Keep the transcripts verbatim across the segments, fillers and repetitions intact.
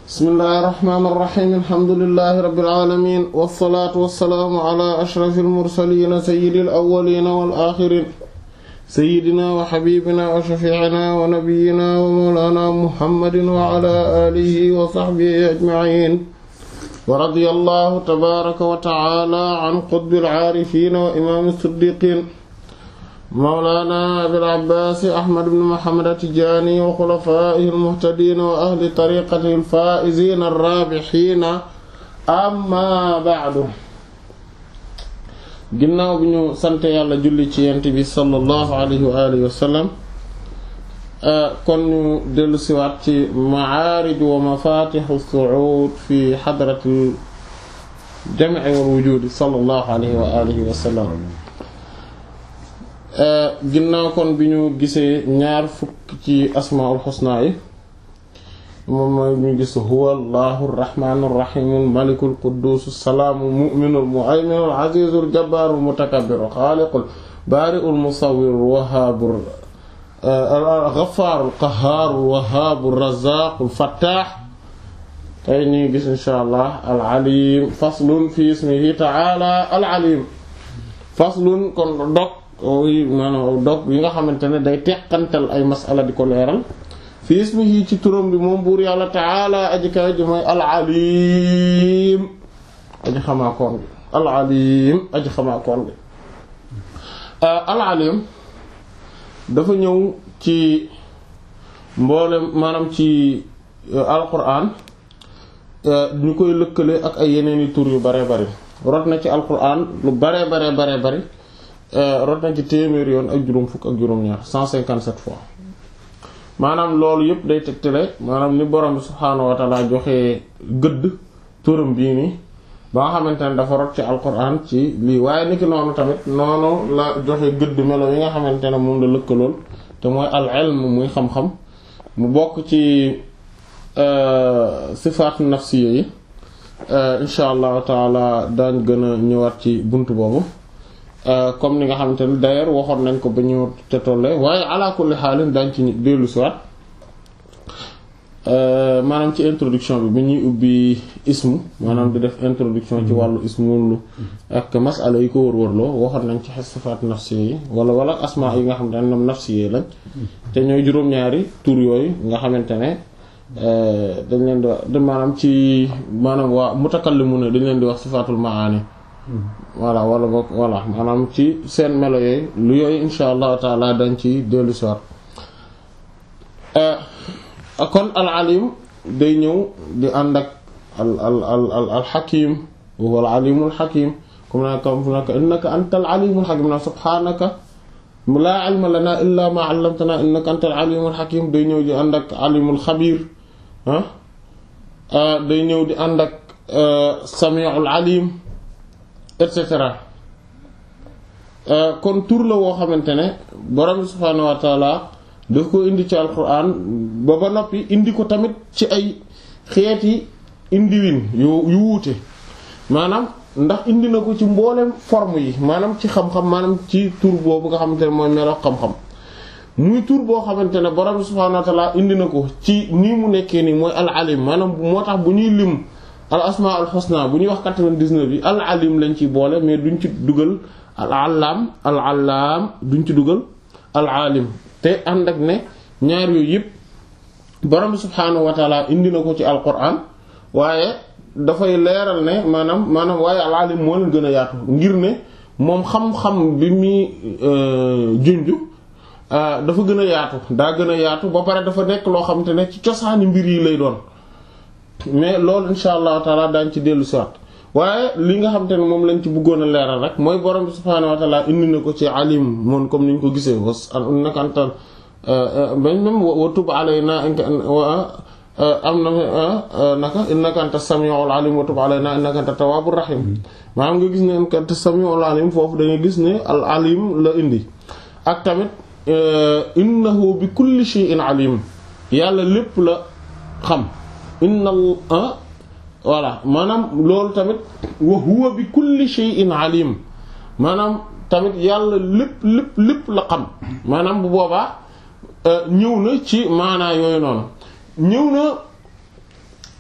bismillahir rahmanir rahim alhamdulillahi rabbil alamin wassalaatu wassalaamu ala ashrafil mursaliin sayyidil awwaliin wal aaxiriin sayyidina wa habibina wa shafiicina wa nabiyyina wa mawlaana muhammadin wa ala aalihi wa sahbihi ajmaciin wa radiyallahu tabaaraka wa ta'aala an qutbil aarifiin wa imaamil siddiqiin mawlaana abil abbaas ahmad ibn muhammad at-tijaani wa xulafaa'ihil muhtadiin wa ahli tariiqatihil faa'iziina ar-raabihiina amma ba'du. ginnaaw bi ñu sant yàlla julli ci yent bi sallallahu alayhi wa alihi wa sallam, kon ñu dellu siwaat ci ma'aarij wa mafaatihu as-su'uud fi hadratil jam'i wal wujuud sallallahu alayhi wa alihi wa sallam. ginnaaw kon bi ñu gisee ñaar fukk ci asmaul xusna yi, moom mooy ñu gis huwa allahu arrahmaanu arrahiimul malikul qudduusu salaamu mu'minul muhayminul aziizul jabbaarul mutakabbiru xaaliqul baari'ul musawwirul wahhaabul ghaffaarul qahhaarul wahhaabur razzaaqul fattaax. tey ñu gis insha allah al aliim faslun fi ismihi ta'aala al aliim. faslun kon dog maanaam dog yi nga xamante ne day teqantal ay masala di ko leeral fi ismihi ci turam bi moom buur yàlla ta'ala aji kawe ji mooy al-alim aji xamaakoon bi al-alim aji xamaakoon bi al-alim dafa ñëw ci mboolem maanaam ci alquran ñu koy lëkkale ak ay yeneeni tur yu bare bari rot na ci alquran lu bare bare bare bari rot na ci téeméer yoon ak juróom fukk ak juróom ñaar cent cinquante-sept fois. maanaam loolu yëpp day tegtale maanaam ni borom bi subhaanahu wa ta'ala joxe gëdd turam bii nii ba nga xamante ne dafa rot ci alquran ci lii waaye niki noonu tamit noonu la joxe gëdd melo yi nga xamante ne moom la lëkkalool te mooy al ilm muy xam-xam mu bokk ci sifaat nafsiyya yi. insha allahu taala daañ gën a ñëwaat ci buntu boobu comme ni nga xamante ne d'ailleurs waxoon nañ ko ba ñu te tolle waaye ala kulli xaalin daañ ci dellu si waat maanaam ci introduction bi bi ñuy ubbi ismu maanaam di def introduction ci wàllu ismu ak masala yi ko wër-wërloo waxoon nañ ci sifaat nafsi yi wala wala asma yi nga xamante ne ñoom nafsi yi lañ te ñooy juróom-ñaari tur yooyu nga xamante ne dañ leen di wax maanaam ci maanaam waa mutakallimuna dañ leen di wax sifaatul maani voilà wala boog voilà maanaam ci seen melo yooyu lu yooyu insha allahu taala dañ ci dellu soir. kon al alim day ñëw di ànd ak al al al al al hakim wa al alimul hakim comme na comme naka innaka antal alimul hakim na subhanaka laa ilma lana illa ma 'allamtana innaka antal alimul hakim day ñëw di ànd ak alimul xabir ah day ñëw di ànd ak sami'ul alim et cetera. kon tur la woo xamante ne borom subhaanahu wa taala daf ko indi ci alquran ba ba noppi indi ko tamit ci ay xeeti indiwin yu yu wuute maanaam ndax indi na ko ci mboolem forme yi maanaam ci xam-xam maanaam ci tur boobu nga xamante ne mooy melo xam-xam muy tur boo xamante ne borom subhaanahu wa taala indi na ko ci nii mu nekkee nii mooy al alim maanaam moo tax bu ñuy lim al asmaa al husna bu ñuy wax quatre-vingt-dix-neuf yi al alim lañ ciy boole mais duñ ci dugal al allaam al allaam duñ ci dugal al alim te ànd ak ne ñaar yooyu yëpp borom subhaanahu wa taala indi na ko ci alquran waaye dafay leeral ne maanaam maanaam waaye al alim moo leen gën a yaatu ngir ne moom xam-xam bi muy junju dafa gën a yaatu daa gën a yaatu ba pare dafa nekk loo xam te ne ci cosaani mbir yi lay doon. mais loolu insha allahu taala daañ ci dellu siwaat waaye li nga xam te ne moom lañ ci bëggoon a leeral rek mooy borom bi subhaanahu wa taala indi na ko ci alim moom comme ni ñu ko gisee was innaka antal même wa tub alayna am na naka innaka antas samiul alim wa tub alayna innaka antat tawwabur rahim maanaam nga gis ne innaka antas samiul alim foofu da nga gis ne al alim la indi ak tamit innahu bi kulli shay'in alim yàlla lépp la xam inna ah voilà maanaam loolu tamit wa huwa bi kulli shay'in alim maanaam tamit yàlla lépp lépp lépp la xam maanaam bu boobaa ñëw na ci maanaa yooyu noonu ñëw na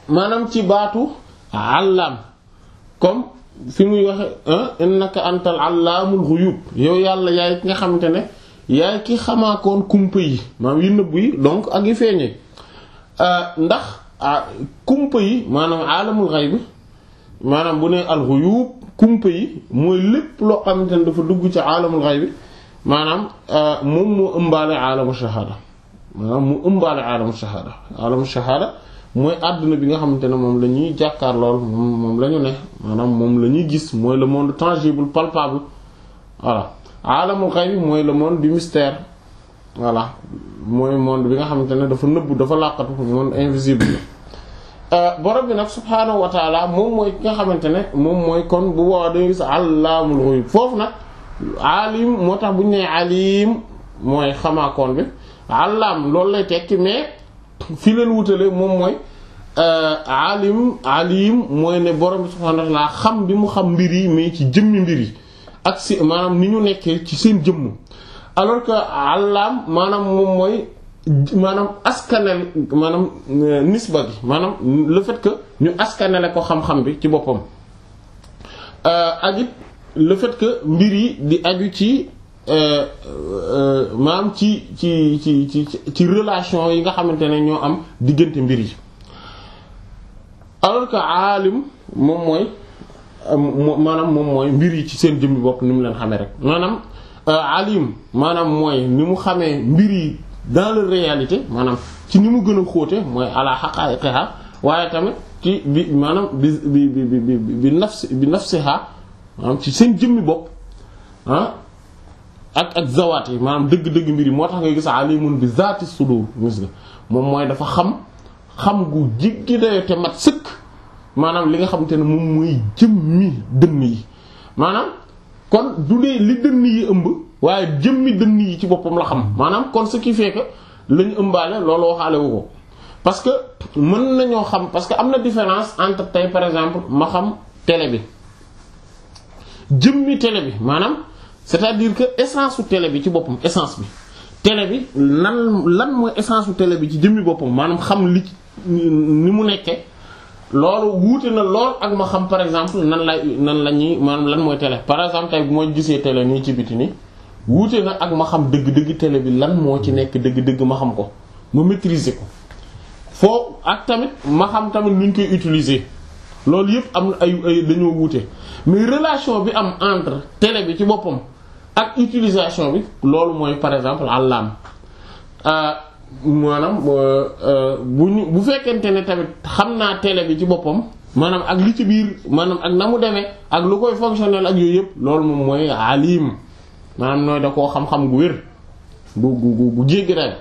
maanaam ci baatu allaam comme fi muy waxe innaka antal allaamul ghuyub yow yàlla yaay ki nga xamante ne yaay ki xamaakoon kumpa yi maanaam yu nëbb yi donc ak yu feeñee ndax kumpa yi maanaam aalamul ghayb maanaam bu ne al ghuyub kumpa yi mooy lépp loo xamante ne dafa dugg ci aalamul ghayb maanaam moom moo ëmbaale aalamu shahada maanaam mu ëmbaale aalamu shahada aalamu shahada mooy àdduna bi nga xamante ne moom la ñuy jàkkaar lool moom moom la ñu ne maanaam moom la ñuy gis mooy le monde tangible palpable voilà aalamul ghayb mooy le monde du mystère voilà mooy monde bi nga xamante ne dafa nëbbu dafa làqatu monde invisible borom bi nag subhaanahu wa taala moom mooy ki nga xamante ne moom mooy kon bu boobaa dañuy gis allaamul ghuyub foofu nag alim moo tax bu ñu nee alim mooy xamaakoon bi allaam loolu lay tekki mais fi leen wutale moom mooy alim alim mooy ne borom bi subhaanahu wa taala xam bi mu xam mbir yi mais ci jëmmi mbir yi ak si maanaam ni ñu nekkee ci seen jëmm alors que allaam maanaam moom mooy maanaam askanel maanaam nisba gi maanaam le fait que ñu askanele ko xam-xam bi ci boppam ak it le fait que mbir yi di aju ci maanaam ci ci ci ci ci relation yi nga xamante ne ñoo am diggante mbir yi alors que aalim moom mooy maanaam moom mooy mbir yi ci seen jëmmi bopp ni mu leen xamee rek maanaam alim maanaam mooy ni mu xamee mbir yi dans la réalité maanaam ci ni mu gën a xóote mooy ala haqa'iqiha waaye tamit ci bi maanaam bi bi bi bi bi nafsi bi nafsiha maanaam ci seen jëmmi bopp ah ak ak zawaat yi maanaam dëgg-dëgg mbir yi moo tax nga gis alimun bi zaati sudur gis nga moom mooy dafa xam xam gu jiggi dayo te mat sëkk maanaam li nga xamante ne moom mooy jëmmi dënn yi maanaam kon du dee li dënn yi ëmb waaye jëmmi dënn yi ci boppam la xam maanaam kon ce qui fait que lañu ëmbaale loolu waxaale wu ko parce que mën nañoo xam parce que am na différence entre tey par exemple ma xam télé bi jëmmi télé bi maanaam c'est-à-dire que essence su télé bi ci boppam essence bi télé bi lan lan mooy essence su télé bi ci jëmmi boppam maanaam xam li ni mu nekkee loolu wuute na lool ak ma xam par exemple nan lay nan la ñuy maanaam lan mooy télé par exemple tey bu ma gisee télé nii ci biti nii wuute na ak ma xam dëgg-dëgg télé bi lan moo ci nekk dëgg-dëgg ma xam ko ma maîtriser ko foo ak tamit ma xam tamit nu ñu koy utiliser loolu yëpp am na ay ay dañoo wuute mais relation bi am entre télé bi ci boppam ak utilisation bi loolu mooy par exemple àllaam maanaam bu ñu bu fekkente ne tamit xam naa télé bi ci boppam maanaam ak li ci biir maanaam ak na mu demee ak lu koy fonctionnel ak yooyu yëpp loolu moom mooy alim maanaam nooy da koo xam-xam gu wér gu gu gu jéggi rek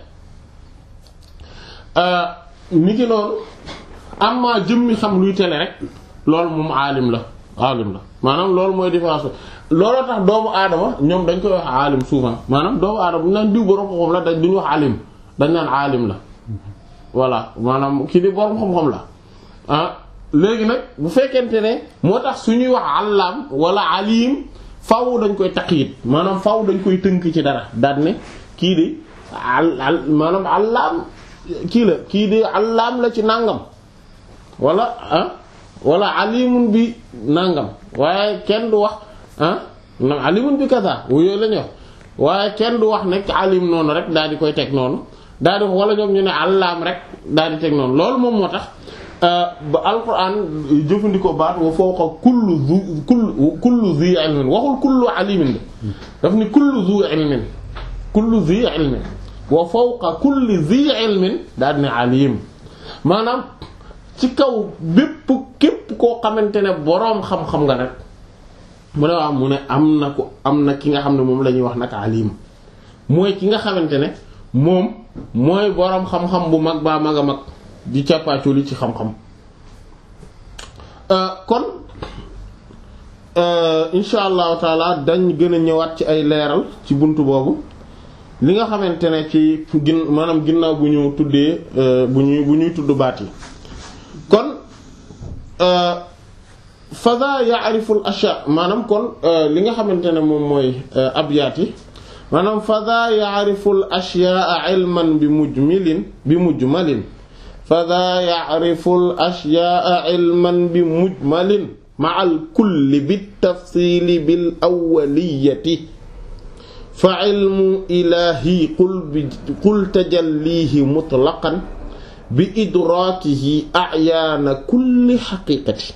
ni ki noonu am maa jëmmi xam luy télé rek loolu moom alim la alim la maanaam loolu mooy différence looloo tax doomu aadama ñoom dañ koy wax alim souvent maanaam doomu aadama bu ñu naan diw borom xam-xam la dañ duñu wax alim dañ naan alim la voilà maanaam kii di borom xam-xam la ah léegi nag bu fekkente ne moo tax suñuy wax allaam wala alim faw dañ koy taqyid maanaam faw dañ koy tënk ci dara daal ne kii di al al maanaam allaam kii la kii di allaam la ci nàngam wala ah wala alimun bi nàngam waaye kenn du wax ah alimun bi kaza yooyu la ñu wax waaye kenn du wax nekk alim noonu rek daal di koy teg noonu daal di wala ñoom ñu ne allaam rek daal di teg noonu loolu moom moo tax ba alquran jëfandikoo baat wa fawqa kullu zu kullu kullu zi ilmin waxul kullu alimin daf ni kullu zu ilmin kullu zi ilmin wa fawqa kulli zi ilmin daal di ne alim maanaam ci kaw bépp képp koo xamante ne boroom xam-xam nga rek mu ne waaw mu ne am na ko am na ki nga xam ne moom la ñuy wax nag alim mooy ki nga xamante ne moom mooy boroom xam-xam bu mag baa mag a mag di càppaacoli ci xam-xam kon insha allahu taala dañ gën a ñëwaat ci ay leeral ci buntu boobu li nga xamante ne ci gin maanaam ginnaaw bu ñu tuddee bu ñuy bu ñuy tudd baat yi kon fada ya'rifu al-ashya maanaam kon li nga xamante ne moom mooy abyaat yi maanaam fada ya'rifu al-ashya'a ilman bi mujmilin bi mujmalin fa daa ya'rifu al-ashyaa'a 'ilman bi mujmalin ma'a al-kulli bit-tafsiili bil-awwaliyyati fa 'ilmu ilaahi qul bi qul tajalliihi mutlaqan bi idraakihi a'yaana kulli haqiiqati.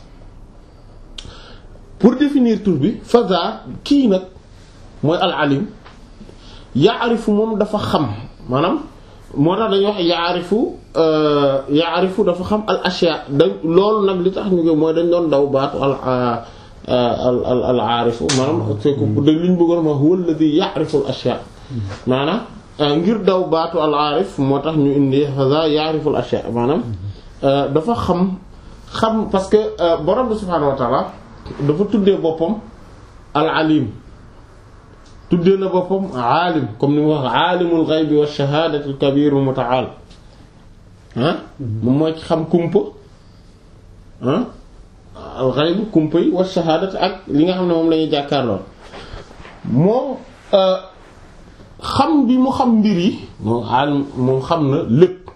Pour définir tur bi fa daa kii nag mooy al-alim ya'rifu moom dafa xam maanaam moo tax dañuy wax ya'rifu ya'rifu dafa xam al ashya da loolu nag li tax ñu ko mooy dañ doon daw baatu al al al aarifu maanaam c'est que dañ li ñu bëggoon ma huwa alladhi ya'rifu al ashya maanaam ngir daw baatu al aarif moo tax ñu indi hadha ya'rifu al ashya maanaam dafa xam xam parce que borom bi subhaanahu wa ta'ala dafa tuddee boppam al alim tuddee na boppam aalim comme ni mu wax aalimul ghaybi wa shahaadati al kabiirul muta'aal ah moom mooy xam kumpa ah al ghayb kumpa yi wa shahaadati ak li nga xam ne moom la ñuy jàkkaarloo moom xam bi mu xam mbir yi moom aalim moom xam na lépp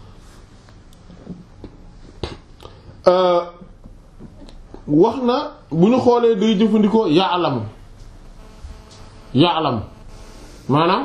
wax na bu ñu xoolee day jëfandikoo ya'lamu ya'lam maanaam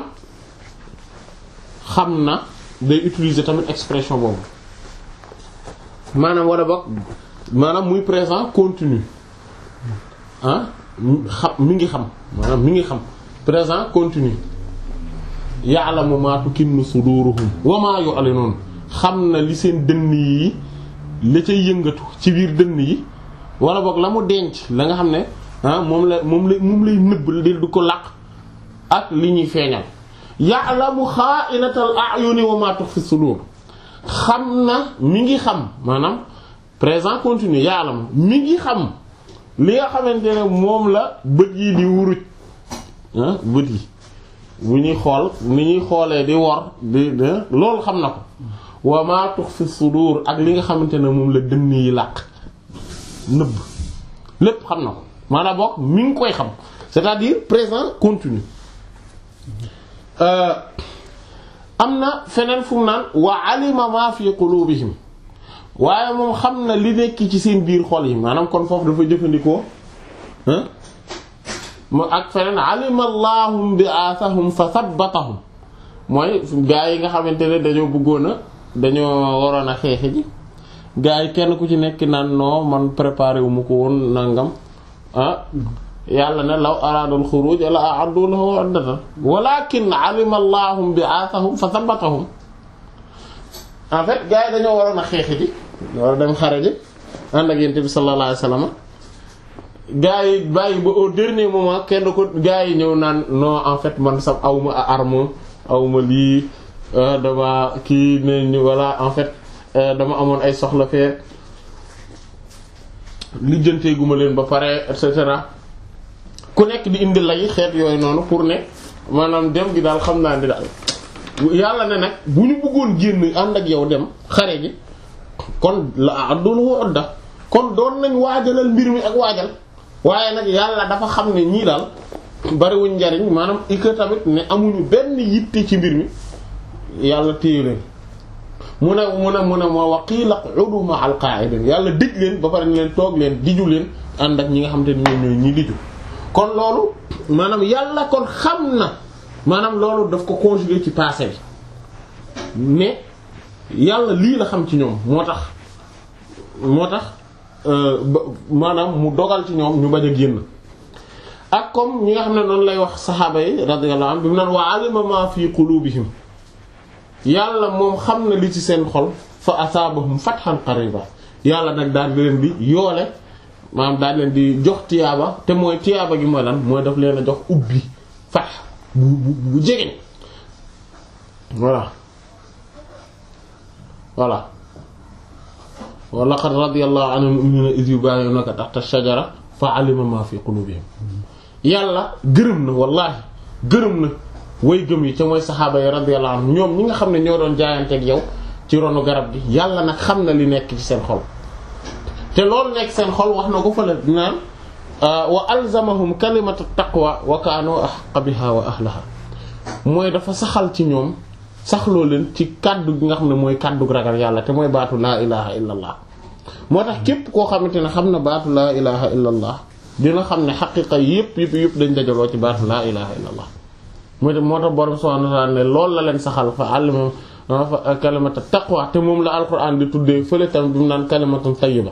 xam na day utiliser tamit expression boobu maanaam wala boog maanaam muy présent continu ah xam mi ngi xam maanaam mi ngi xam présent continu ya'lamu ma tukinnu suduruhum wa ma yu'linun xam na li seen dënn yi la cay yëngatu ci biir dënn yi wala boog la mu denc la nga xam ne ah moom la moom la moom lay nëbb di du ko làq ak li ñuy feeñal ya'lamu xaa'inatal a'yuni wa ma tukhfi sudur xam na mi ngi xam maanaam présent continu ya'lamu mi ngi xam li nga xamante ne moom la bët yi di wuruj ah bët yi bu ñuy xool ni ñuy xoolee di wor di loolu xam na ko wa ma tukhfi sudur ak li nga xamante ne moom la dënn yi làq nëbb lépp xam na ko maanaam bokk mi ngi koy xam c'est-à-dire présent continu. am na feneen fu mu naan wa alima ma fi qulubihim waaye moom xam na li nekk ci seen biir xol yi maanaam kon foofu dafa jëfandikoo mu ak feneen alima allahum bi athahum fa thabbatahum mooy gaa yi nga xamante ne dañoo bëggoon a dañoo waroon a xeexe ji gaa yi kenn ku ci nekk naan non man préparé wu ma ko woon nangam ah yàlla ne law araadul xuruj la a'addu lahu 'uddatan walakin alima allahum bi'athahum fa thabbatahum en fait gaa yi dañoo waroon a xeexi ji war a dem xare ji ànd ak yonent bi sallallahu alayhi wasallam gaa yi bàyyi ba au dernier moment kenn ko gaa yi ñëw naan non en fait man sax awma arme awma lii dama kii ne ñu voilà en fait dama amoon ay soxla fee lijjantee guma leen ba pare et cetera ku nekk di indi lay xeet yooyu noonu pour ne maanaam dem gi daal xam naa ni daal yàlla ne nag bu ñu bëggoon génn ànd ak yow dem xare ji kon la addulahu udda kon doon nañ waajalal mbir mi ak waajal waaye nag yàlla dafa xam ne ñii daal bariwuñ njariñ maanaam ika tamit ne amuñu benn yitte ci mbir mi yàlla téye leen mu ne mu ne mu ne moo wa qiila udu ma'al qa'idin yàlla dëj leen ba pare ni leen toog leen diju leen ànd ak ñi nga xam te ne ñoom ñooy ñi diju kon loolu maanaam yàlla kon xam na maanaam loolu daf ko conjuguer ci passé bi mais yàlla lii la xam ci ñoom moo tax moo tax maanaam mu dogal ci ñoom ñu bañ a génn ak comme ñi nga xam ne noonu lay wax saxaaba yi radiyallahu anhum bi mu naan wa alima ma fi qulubihim yàlla moom xam na li ci seen xol fa asaabahum fathan qariba yàlla nag daal di leen di yoole maanaam daal leen di jox tiyaaba te mooy tiyaaba gi mooy lan mooy daf leen a jox ubbi fath bu bu bu jegeñ voilà voilà wa laqad radiyallahu anil mu'minina idh yubayyi'unaka tahta ash-shajara fa alima ma fi qulubihim yàlla gërëm na wallaahi gërëm na way gëm yi te mooy saxaaba yi radiyallahu anhum ñoom ñi nga xam ne ñoo doon jaayanteeg yow ci ronu garab gi yàlla nag xam na li nekk ci seen xol te loolu nekk seen xol wax na ko fa la naan wa alzamahum kalimatu taqwa wa kaanu ahqqa biha wa ahlaha mooy dafa saxal ci ñoom saxloo leen ci kaddu gi nga xam ne mooy kaddu ragal yàlla te mooy baatu laa ilaha illa allah moo tax képp koo xamante ne xam na baatu laa ilaha illa allah dina xam ne xaqiqa yëpp yëpp yëpp dañ dajaloo ci baatu laa ilaha illa allah moo tax moo tax borom subhanahu wa ta'ala ne loolu la leen saxal fa allama fa kalimatu taqwa te moom la alquran di tuddee fële tam bi mu naan kalimatun tayyiba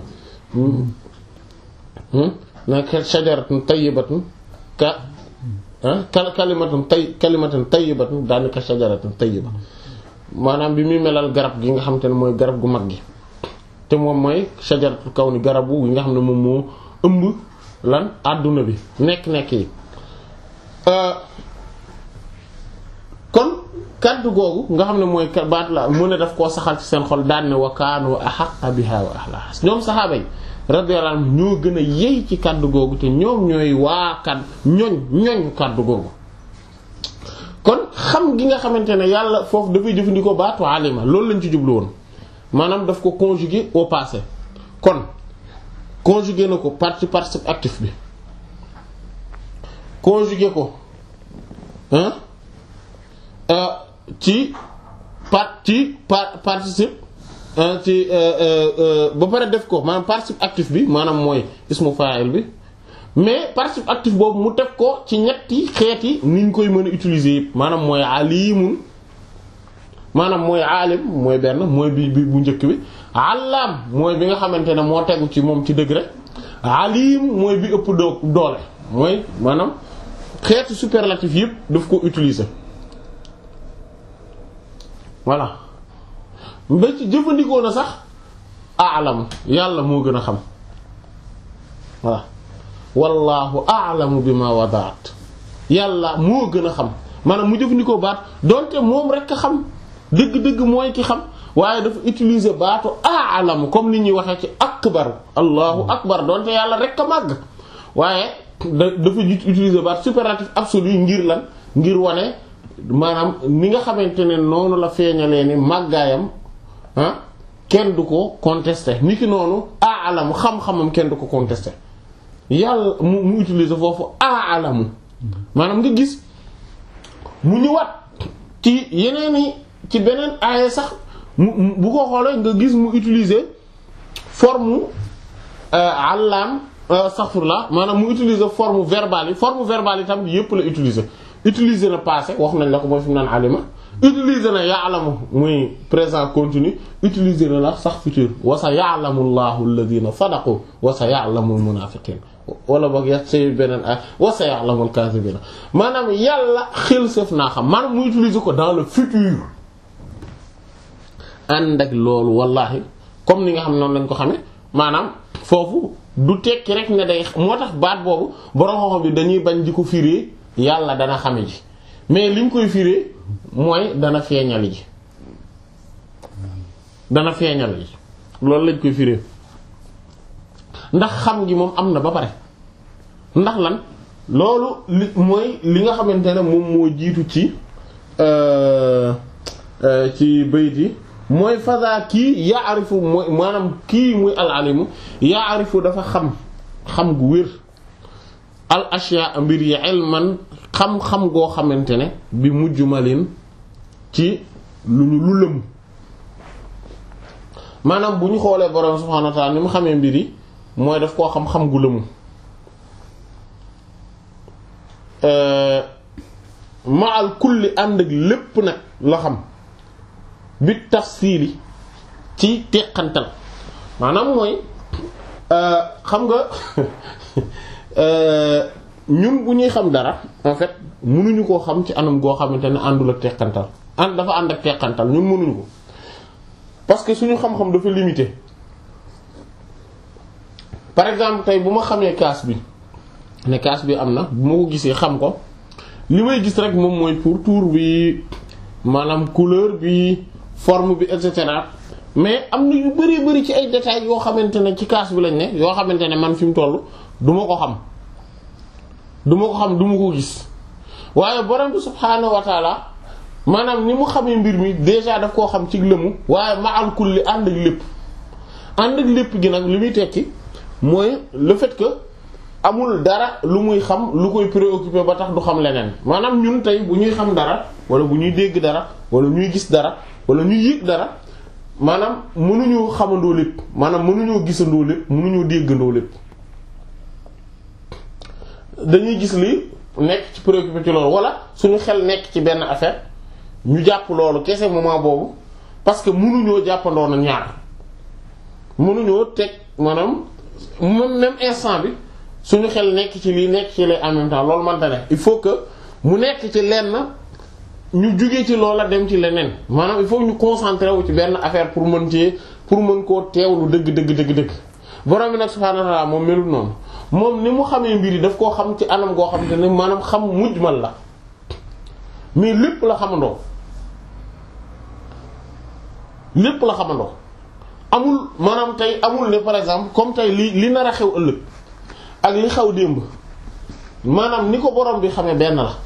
naka shajaratun tayyibatun ka kal kalimatun tay kalimatun tayyibatun daanaka shajaratun tayyiba maanaam bi muy melal garab gi nga xam te ne mooy garab gu mag gi te moom mooy shajaratul kawni garabu gi nga xam ne moom moo ëmb lan àdduna bi nekk-nekk yi kon kaddu googu nga xam ne mooy baat la mu ne daf koo saxal ci seen xol daan ne wa kaanu ahaqqa biha wa ahlaha ñoom saxaaba yi radiyallahu anhum ñoo gën a yey ci kaddu googu te ñoom ñooy waa kaddu ñoñ ñoñ kaddu googu kon xam gi nga xamante ne yàlla foofu dafay jëfandikoo baatu alima loolu lañ ci jublu woon maanaam daf ko conjuguer au passé kon conjuguer na ko parti participe actif bi conjuguer ko hein ci par ci par participe ci ba pare def ko maanaam participe actif bi maanaam mooy ismu fa'il bi mais participe actif boobu mu def ko ci ñetti xeeti ni ñu koy mën a utiliser yëpp maanaam mooy alimun maanaam mooy alim mooy benn mooy bi bi bu njëkk bi allaam mooy bi nga xamante ne moo tegu ci moom ci degré alim mooy bi ëpp doo doole mooy maanaam xeetu superlatif yëpp daf ko utiliser voilà ba ci jëfandikoo na sax a'lam yàlla moo gën a xam voilà wallahu a'lamu bima wada'at yàlla moo gën a xam maanaam mu jëfandikoo baat donte moom rek a xam dëgg-dëgg mooy ki xam waaye dafa utiliser baatu a'lamu comme ni ñuy waxee ci akbar allahu akbar donte yàlla rek a màgg waaye da dafa utiliser baat superlatif absolu ngir lan ngir wane maanaam ni nga xamante ne noonu la feeñalee ni màggaayam ah kenn du ko contester ni ki noonu a'lamu xam-xamam kenn du ko contester yàlla mu mu utiliser foofu a'lamu maanaam nga gis mu ñëwaat ci yeneeni ci beneen aaya sax mu bu ko xoolee nga gis mu utiliser forme allam astaghfirullah maanaam mu utiliser forme verbale yi forme verbale yi tam yépp la utiliser utiliser na passé wax nañ la ko mooy fi mu naan alima utiliser na ya'lamu muy présent continu utiliser na la sax futur wa sa ya'lamu allahu alladhina sadaqu wa sa ya'lamu almunafiqin wala boog ya say beneen ay wa sa ya'lamu alkazibina maanaam yàlla xel sëf naa xam maanaam mu utiliser ko dans le futur ànd ak loolu wallahi comme ni nga xam noonu lañ ko xamee maanaam foofu du tekki rek ne day moo tax baat boobu borom xam-xam bi dañuy bañ di ko firee yàlla dana xame ji mais liñ koy firee mooy dana feeñal ji dana feeñal ji loolu lañ koy firee ndax xam gi moom am na ba pare ndax lan loolu li mooy li nga xamante ne moom moo jiitu ci ci bayit yi mooy fasa kii yaarifu mooy maanaam kii muy al alimu yaarifu dafa xam xam gu wér al ashya mbir yi ilman xam-xam goo xamante ne bi mujjumalin ci lu ñu lu lëm maanaam bu ñu xoolee borom subhanahu wa ta'ala ni mu xamee mbir yi mooy daf koo xam-xam gu lëmu ma al kulli ànd ak lépp nag la xam bi tafsili ci teqantal maanaam mooy xam nga ñun bu ñuy xam dara en fait mënuñu koo xam ci anam goo xamante ne àndul ak teqantal ànd dafa ànd ak teqantal ñun mënuñu ko parce que suñu xam-xam dafa limité par exemple tey bu ma xamee kaas bi ne kaas bi am na bu ma ko gisee xam ko li may gis rek moom mooy pourtour bi maanaam couleur bi forme bi et cetera mais am na yu bari bari ci ay détails yoo xamante ne ci kaas bi lañ ne yoo xamante ne man fi mu toll du ma ko xam du ma ko xam du ma ko gis waaye borom bi subhaanahu wa taala maanaam ni mu xamee mbir mi déjà daf koo xam ci lëmu waaye ma al kulli ànd ak lépp ànd ak lépp gi nag li muy tekki mooy le fait que amul dara lu muy xam lu koy préoccupé ba tax du xam leneen maanaam ñun tey bu ñuy xam dara wala bu ñuy dégg dara wala ñuy gis dara wala ñuy yëg dara maanaam mënuñoo xamandoo lépp maanaam mënuñoo gisandoo lépp mënuñoo déggandoo lépp dañuy gis li nekk ci préoccupé ci loolu wala suñu xel nekk ci benn affaire ñu jàpp loolu kese moment boobu parce que mënuñoo jàppandoo na ñaar mënuñoo teg maanaam même même instant bi suñu xel nekk ci lii nekk ci lii en même temps loolu mënta ne il faut que mu nekk ci lenn ñu jugee ci loola dem ci leneen maanaam il faut ñu concentrer wu ci benn affaire pour mën ci pour mën koo teewlu dëgg dëgg dëgg dëgg borom bi nag subhaanahu wa ta'aala moom melul noonu moom ni mu xamee mbir yi daf koo xam ci anam goo xam te ne maanaam xam mujmal la mais lépp la xamandoo lépp la xamandoo amul maanaam tey amul ne par exemple comme tey li li nar a xew ëllëg ak li xew démb maanaam ni ko borom bi xamee benn la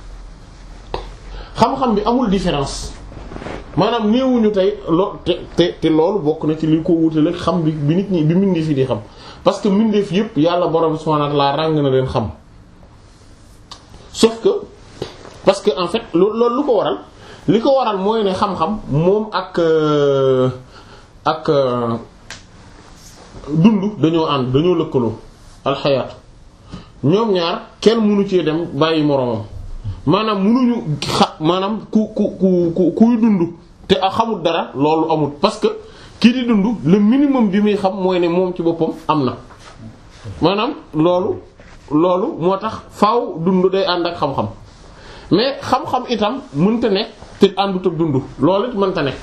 xam-xam bi amul différence maanaam néewuñu tey loo te te te loolu bokk na ci li ko wutale xam bi bi nit ñi bi mbindeef yi di xam parce que mbindeef yépp yàlla borom bi subhaanahu wa ta'aala ràng na leen xam sauf que parce que en fait loolu lu ko waral li ko waral mooy ne xam-xam moom ak ak dund dañoo ànd dañoo lëkkaloo alxayaatu ñoom ñaar kenn mënu ci dem bàyyi moroomam maanaam mënuñu xa maanaam ku ku ku ku kuy dund te a xamul dara loolu amul parce que kii di dund le minimum bi muy xam mooy ne moom ci boppam am na maanaam loolu loolu moo tax faaw dund day ànd ak xam-xam mais xam-xam itam mënta nekk te àndut ak dund loolu it mënta nekk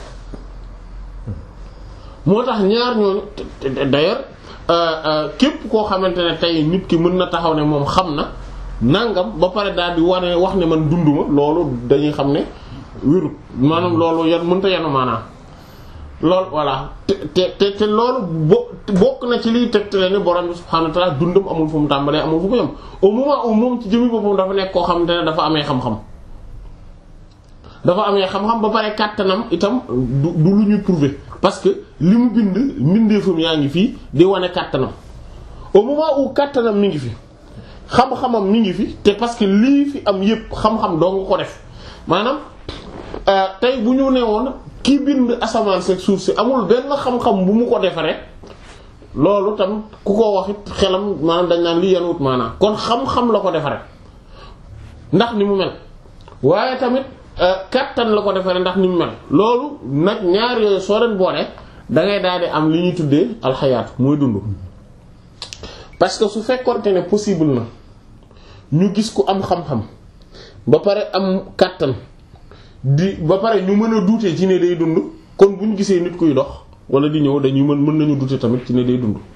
moo tax ñaar ñooñu d'ailleurs képp koo xamante ne tey nit ki mën na taxaw ne moom xam na nangam ba pare daal di wane wax ne man dunduma loolu dañuy xam ne wérut maanaam loolu yan mënta yanu maanaam loolu voilà te te te loolu bo bokk na ci liy tegtale ne borom bi subhaanahu wa ta'aala dundam amul fu mu tàmbalee amul fu mu yem au moment où moom ci jëmi boppam dafa nekk koo xamante ne dafa amee xam-xam dafa amee xam-xam ba pare kàttanam itam du du lu ñuy prouver parce que li mu bind mbindeefam yaa ngi fii di wane kàttanam au moment où kàttanam mi ngi fi xam-xamam mi ngi fi te parce que lii fi am yépp xam-xam doo nga ko def maanaam tey bu ñu nee woon ki bind asamaan seeg suuf si amul benn xam-xam bu mu ko defaree loolu tam ku ko wax it xelam maanaam dañ naan li yanuwut maanaam kon xam-xam la ko defaree ndax ni mu mel waaye tamit kattan la ko defaree ndax ni mu mel loolu nag ñaar yooyu soo leen boole da ngay daal di am li ñuy tuddee alxayaatu mooy dund. parce que su fekkoonte ne possible na ñu gis ku am xam-xam ba pare am kattan. di ba pare ñu mën a douter ci ne day dund kon bu ñu gisee nit kuy dox wala di ñëw dañuy mën mën nañu douter tamit ci ne day dund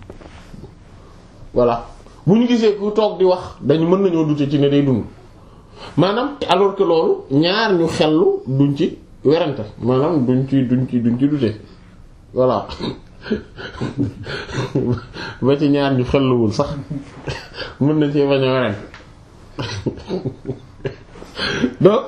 voilà bu ñu gisee ku toog di wax dañu mën nañoo douter ci ne day dund maanaam alors que loolu ñaar ñu xellu duñ ci werante maanaam duñ ci duñ ci duñ ci douter voilà ba ci ñaar ñu xelluwul sax mën nañ ci bañ a werante donc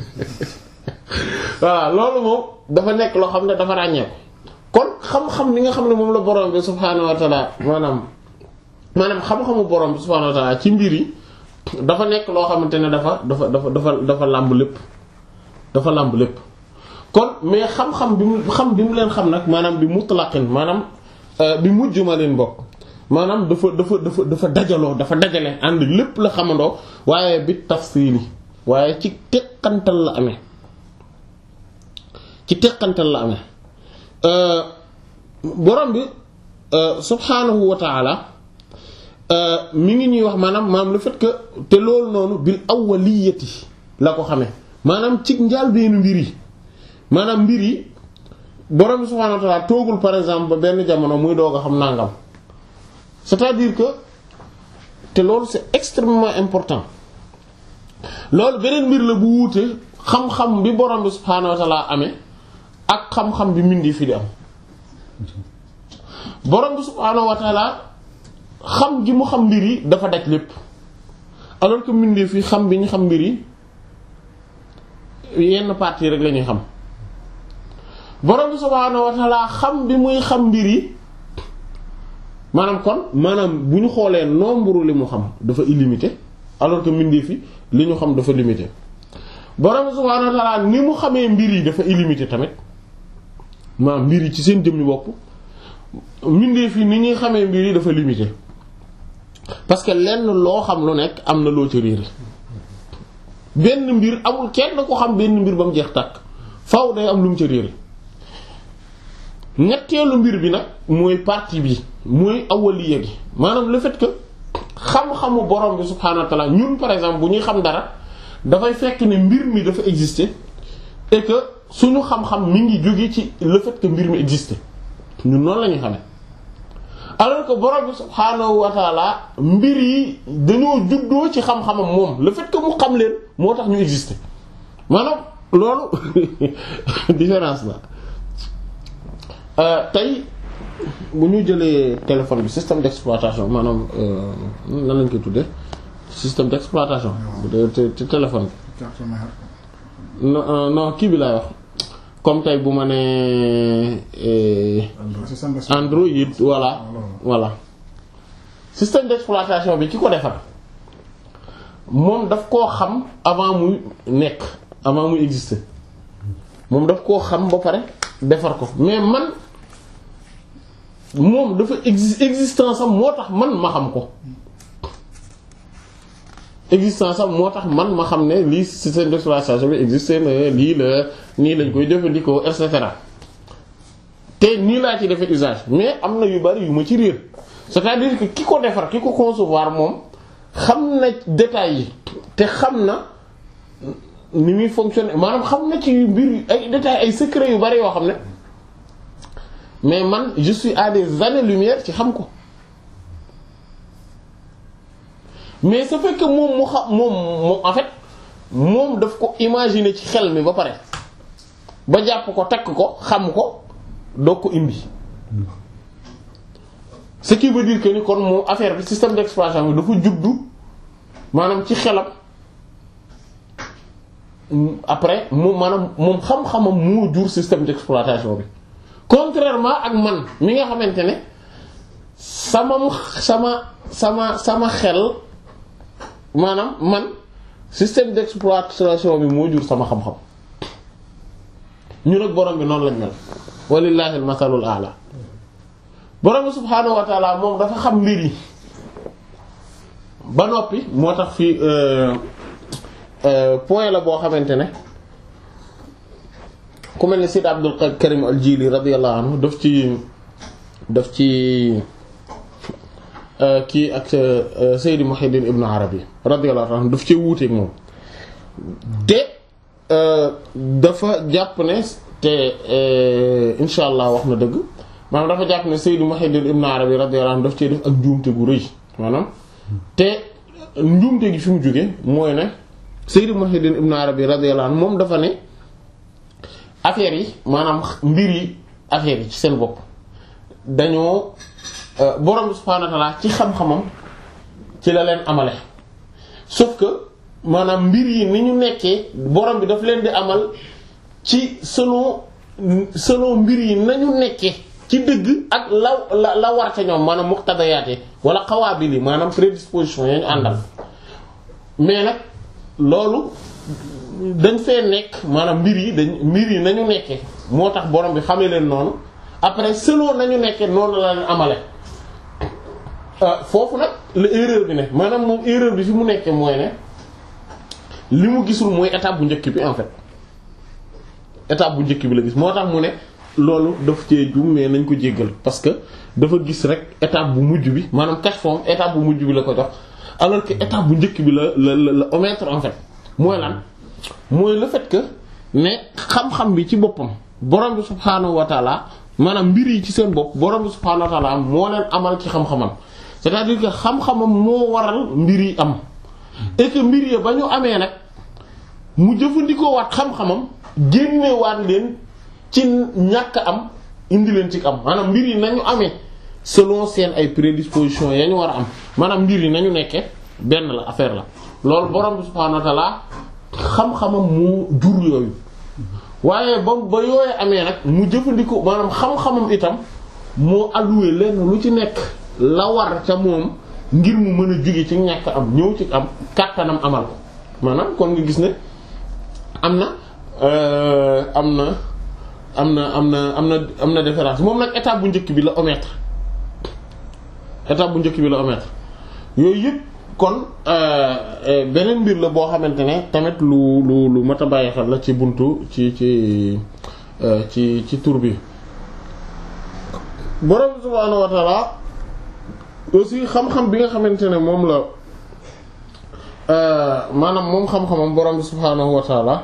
voilà loolu moom dafa nekk loo xam ne dafa ràññeeku kon xam-xam li nga xam ne moom la borom bi subhaanahu wa ta'ala maanaam maanaam xam-xamu borom bi subhaanahu wa ta'ala ci mbir yi dafa nekk loo xamante ne dafa dafa dafa dafa dafa làmb lépp dafa làmb lépp kon mais xam-xam bi mu xam bi mu leen xam nag maanaam bi mutlaqin maanaam bi mujj ma leen bokk maanaam dafa dafa dafa dafa dajaloo dafa dajale ànd lépp la xamandoo waaye bi tafsiili waaye ci teqantal la amee ci teqantal la amee borom bi subhaanahu wa ta'ala mi ngi ñuy wax maanaam maanaam le fait que te loolu noonu bil awwaliyati la ko xamee maanaam ci njàlbéenu mbir yi maanaam mbir yi borom bi subhaanahu wa ta'ala toogul par exemple ba benn jamono muy doog a xam nangam c'est-à-dire que te loolu c'est extrêmement important loolu beneen mbir la bu wuute xam-xam bi borom bi subhaanahu wa ta'ala amee ak xam-xam bi mindi fi di am borom bi subhaanahu wa ta'ala xam gi mu xam mbir yi dafa daj lépp alors que mindi fi xam bi ñu xam mbir yi yenn partie rek la ñuy xam borom bi subhaanahu wa ta'ala xam bi muy xam mbir yi maanaam kon maanaam bu ñu xoolee nombre li mu xam dafa illimité alors que mbindeef yi li ñu xam dafa limité borom subhaanahu wa ta'aala ni mu xamee mbir yi dafa illimité tamit maanaam mbir yi ci seen jëmmi bopp mbindeef yi ni ñuy xamee mbir yi dafa limité parce que lenn loo xam lu nekk am na loo ci réere benn mbir amul kenn ko xam benn mbir ba mu jeex tàkk faaw day am lu mu ci réere ñetteelu mbir bi nag mooy partie bi mooy awwaliya gi maanaam le fait que xam-xamu borom bi subhaanahu wa ta'ala ñun par exemple bu ñuy xam dara dafay fekk ne mbir mi dafa exister et que suñu xam-xam mi ngi jóge ci le fait que mbir mi exister ñun noonu la ñuy xamee alors que borom bi subhaanahu wa ta'ala mbir yi dañoo juddoo ci xam-xamam moom le fait que mu xam leen moo tax ñu exister maanaam loolu différence la. tey bu ñu jëlee téléphone bi système d'exploitation maanaam nan lañ koy tuddee système d'exploitation bu dee ci téléphone bi non non kii bi laay wax comme tey bu ma nee Android voilà voilà système d'exploitation bi ki ko defar moom daf koo xam avant muy nekk avant muy exister moom daf koo xam ba pare defar ko mais man moom dafa exi existence am moo tax man ma xam ko existence am moo tax man ma xam ne lii système d'exploitation bi existé na lii la nii lañ koy jëfandikoo et cetera te nii laa ci defee usage mais am na yu bari yu ma ci réer c'est-à-dire que ki ko defar ki ko concevoir moom xam na détails yi te xam na ni muy fonctionner maanaam xam na ci mbir ay détails ay secrets yu bari yoo xam ne mais man je suis à des années-lumière ci xam ko mais ça fait que moom mu xam moom moom en fait moom daf ko imaginer ci xel mi ba pare ba jàpp ko takk ko xam ko doog ko indi ce qui veut dire que ni kon moom affaire bi système d'exploitation bi dafa juddu maanaam ci xelam après moom maanaam moom xam-xamam moo jur système d'exploitation bi contrairement ak man mi nga xamante ne sama sama sama sama xel maanaam man système d'exploitation bi moo jur sama xam-xam ñu nag borom bi noonu lañ mel walillahi al-masalul a'la borom bi subhaanahu wa ta'ala moom dafa xam mbir yi ba noppi moo tax fii point la boo xamante ne ku mel ni Sayyid Abdul Karim al-Jili radiyallahu anhu daf ci daf ci kii ak Sayyid Muhyiddin Ibn Arabi radiyallahu anhu daf ci wuuteeg moom te dafa jàpp ne te insha allah wax na dëgg maanaam dafa jàpp ne Sayyid Muhyiddin Ibn Arabi radiyallahu anhu daf cee def ak njuumte gu rëy maanaam te njuumte gi fi mu jóge mooy ne Sayyid Muhyiddin Ibn Arabi radiyallahu anhu moom dafa ne affaire yi maanaam mbir yi affaire yi ci seen bopp dañoo borom subhaanahu wa ta'aala ci xam-xamam ci la leen amale sauf que maanaam mbir yi ni ñu nekkee borom bi daf leen di amal ci selon selon mbir yi nañu nekkee ci dëgg ak la la la warte ñoom maanaam muqtadayaat yi wala xawaabil yi maanaam prédisposition ya ñu àndal mais nag loolu dañ fee nekk maanaam mbir yi dañ mbir yi nañu nekkee moo tax borom bi xamee leen noonu après selon nañu nekkee noonu la leen amale foofu nag la erreur bi ne maanaam moom erreur bi fi mu nekkee mooy ne li mu gisul mooy étape bu njëkk bi en fait étape bu njëkk bi la gis moo tax mu ne loolu daf cee jum mais nañ ko jéggal parce que dafa gis rek étape bu mujj bi maanaam cache forme étape bu mujj bi la ko jox alors que étape bu njëkk bi la la la la omettre en fait mooy lan mooy le fait que ne xam-xam bi ci boppam borom bi subhaanahu wa taala maanaam mbir yi ci seen bopp borom bi subhaanahu wa taala moo leen amal ci xam-xamam c'est-à-dire que xam-xamam moo waral mbir yi am et que mbir yi ba ñu amee nag mu jëfandikoo waat xam-xamam génnewaat leen ci ñàkk am indi leen ci am maanaam mbir yi nañu amee selon seen ay prédispositions ya ñu war a am maanaam mbir yi nañu nekkee benn la affaire la loolu borom bi subhaanahu wa ta'ala xam-xamam mu jur yooyu waaye ba ba yooyu amee nag mu jëfandikoo maanaam xam-xamam itam moo alloué leen lu ci nekk la war ca moom ngir mu mën a jóge ci ñàkk am ñëw ci am kàttanam amal ko maanaam kon nga gis ne am na am na am na am na am na am na différence moom nag étape bu njëkk bi la omettre étape bu njëkk bi la omettre yooyu yëpp kon beneen mbir la boo xamante ne tamit lu lu lu mat a bàyyi xel la ci buntu ci ci ci ci tur bi borom subhaanahu wa ta'ala aussi xam-xam bi nga xamante ne moom la maanaam moom xam-xamam borom subhaanahu wa ta'ala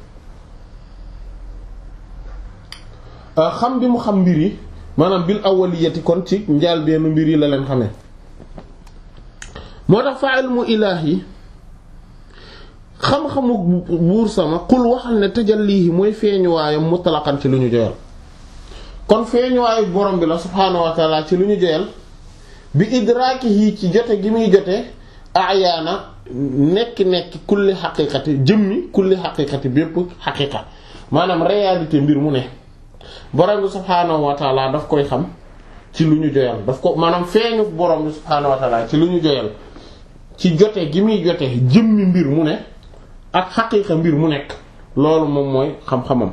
xam bi mu xam mbir yi maanaam bil awwaliyati kon ci njaal benn mbir yi la leen xamee moo tax fa ilmu ilaahi xam-xamu buur sama xul waxal ne tajallihi mooy feeñuwaayam mutlaqan ci lu ñu joyal kon feeñuwaayu borom bi la subhaanahu wa ta'ala ci lu ñu joyal bi idraakihi ci jote gi muy jote ayaana nekk-nekk kulli xaqiiqati jëmmi kulli xaqiiqati bépp xaqiiqa maanaam réalité mbir mu ne borom bi subhaanahu wa ta'ala daf koy xam ci lu ñu joyal daf ko maanaam feeñu borom bi subhaanahu wa ta'ala ci lu ñu joyal ci jote gi muy jote jëmmi mbir mu ne ak xaqiiqa mbir mu nekk loolu moom mooy xam-xamam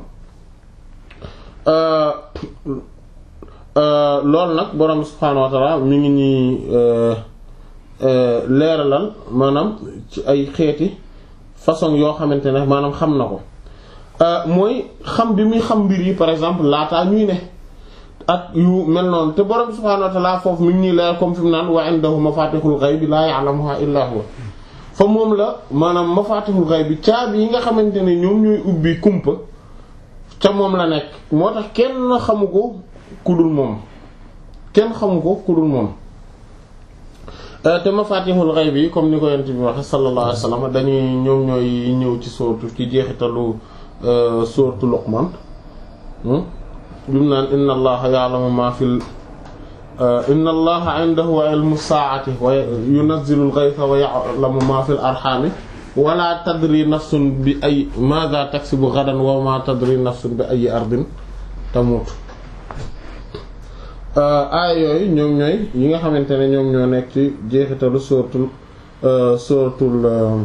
loolu nag borom subhaanahu wa ta'ala mi ngi ñuy leeralal maanaam ci ay xeeti façon yoo xamante ne maanaam xam na ko mooy xam bi muy xam mbir yi par exemple laataa ñuy ne ak yu mel noonu te borom subhaanahu wa ta'ala foofu mi ngi ñuy leer comme fi mu naan wa indahu mafatihul ghaybi laa ya'lamuha illa huwa fa moom la maanaam mafatihul ghaybi caabi yi nga xamante ne ñoom ñooy ubbi kumpa ca moom la nekk moo tax kenn xamu ko ku dul moom kenn xamu ko ku dul moom te mafatihul ghaybi comme ni ko yonent bi waxe sallallahu alayhi wasallam dañuy ñoom ñooy ñëw ci sourate ci jeexitalu sourate Luqman bi mu naan inna allaha ya'lamu ma fil inna allaha 'indahu 'ilmu as-sa'ati wa yunazzilu al-ghaytha wa ya'lamu ma fil arhami wa la tadri nafsun bi ay madha taksibu ghadan wa ma tadri nafsun bi ay ardin tamut aay yooyu ñoom ñooy yi nga xamante ne ñoom ñoo nekk ci jeexitalu suratul suratul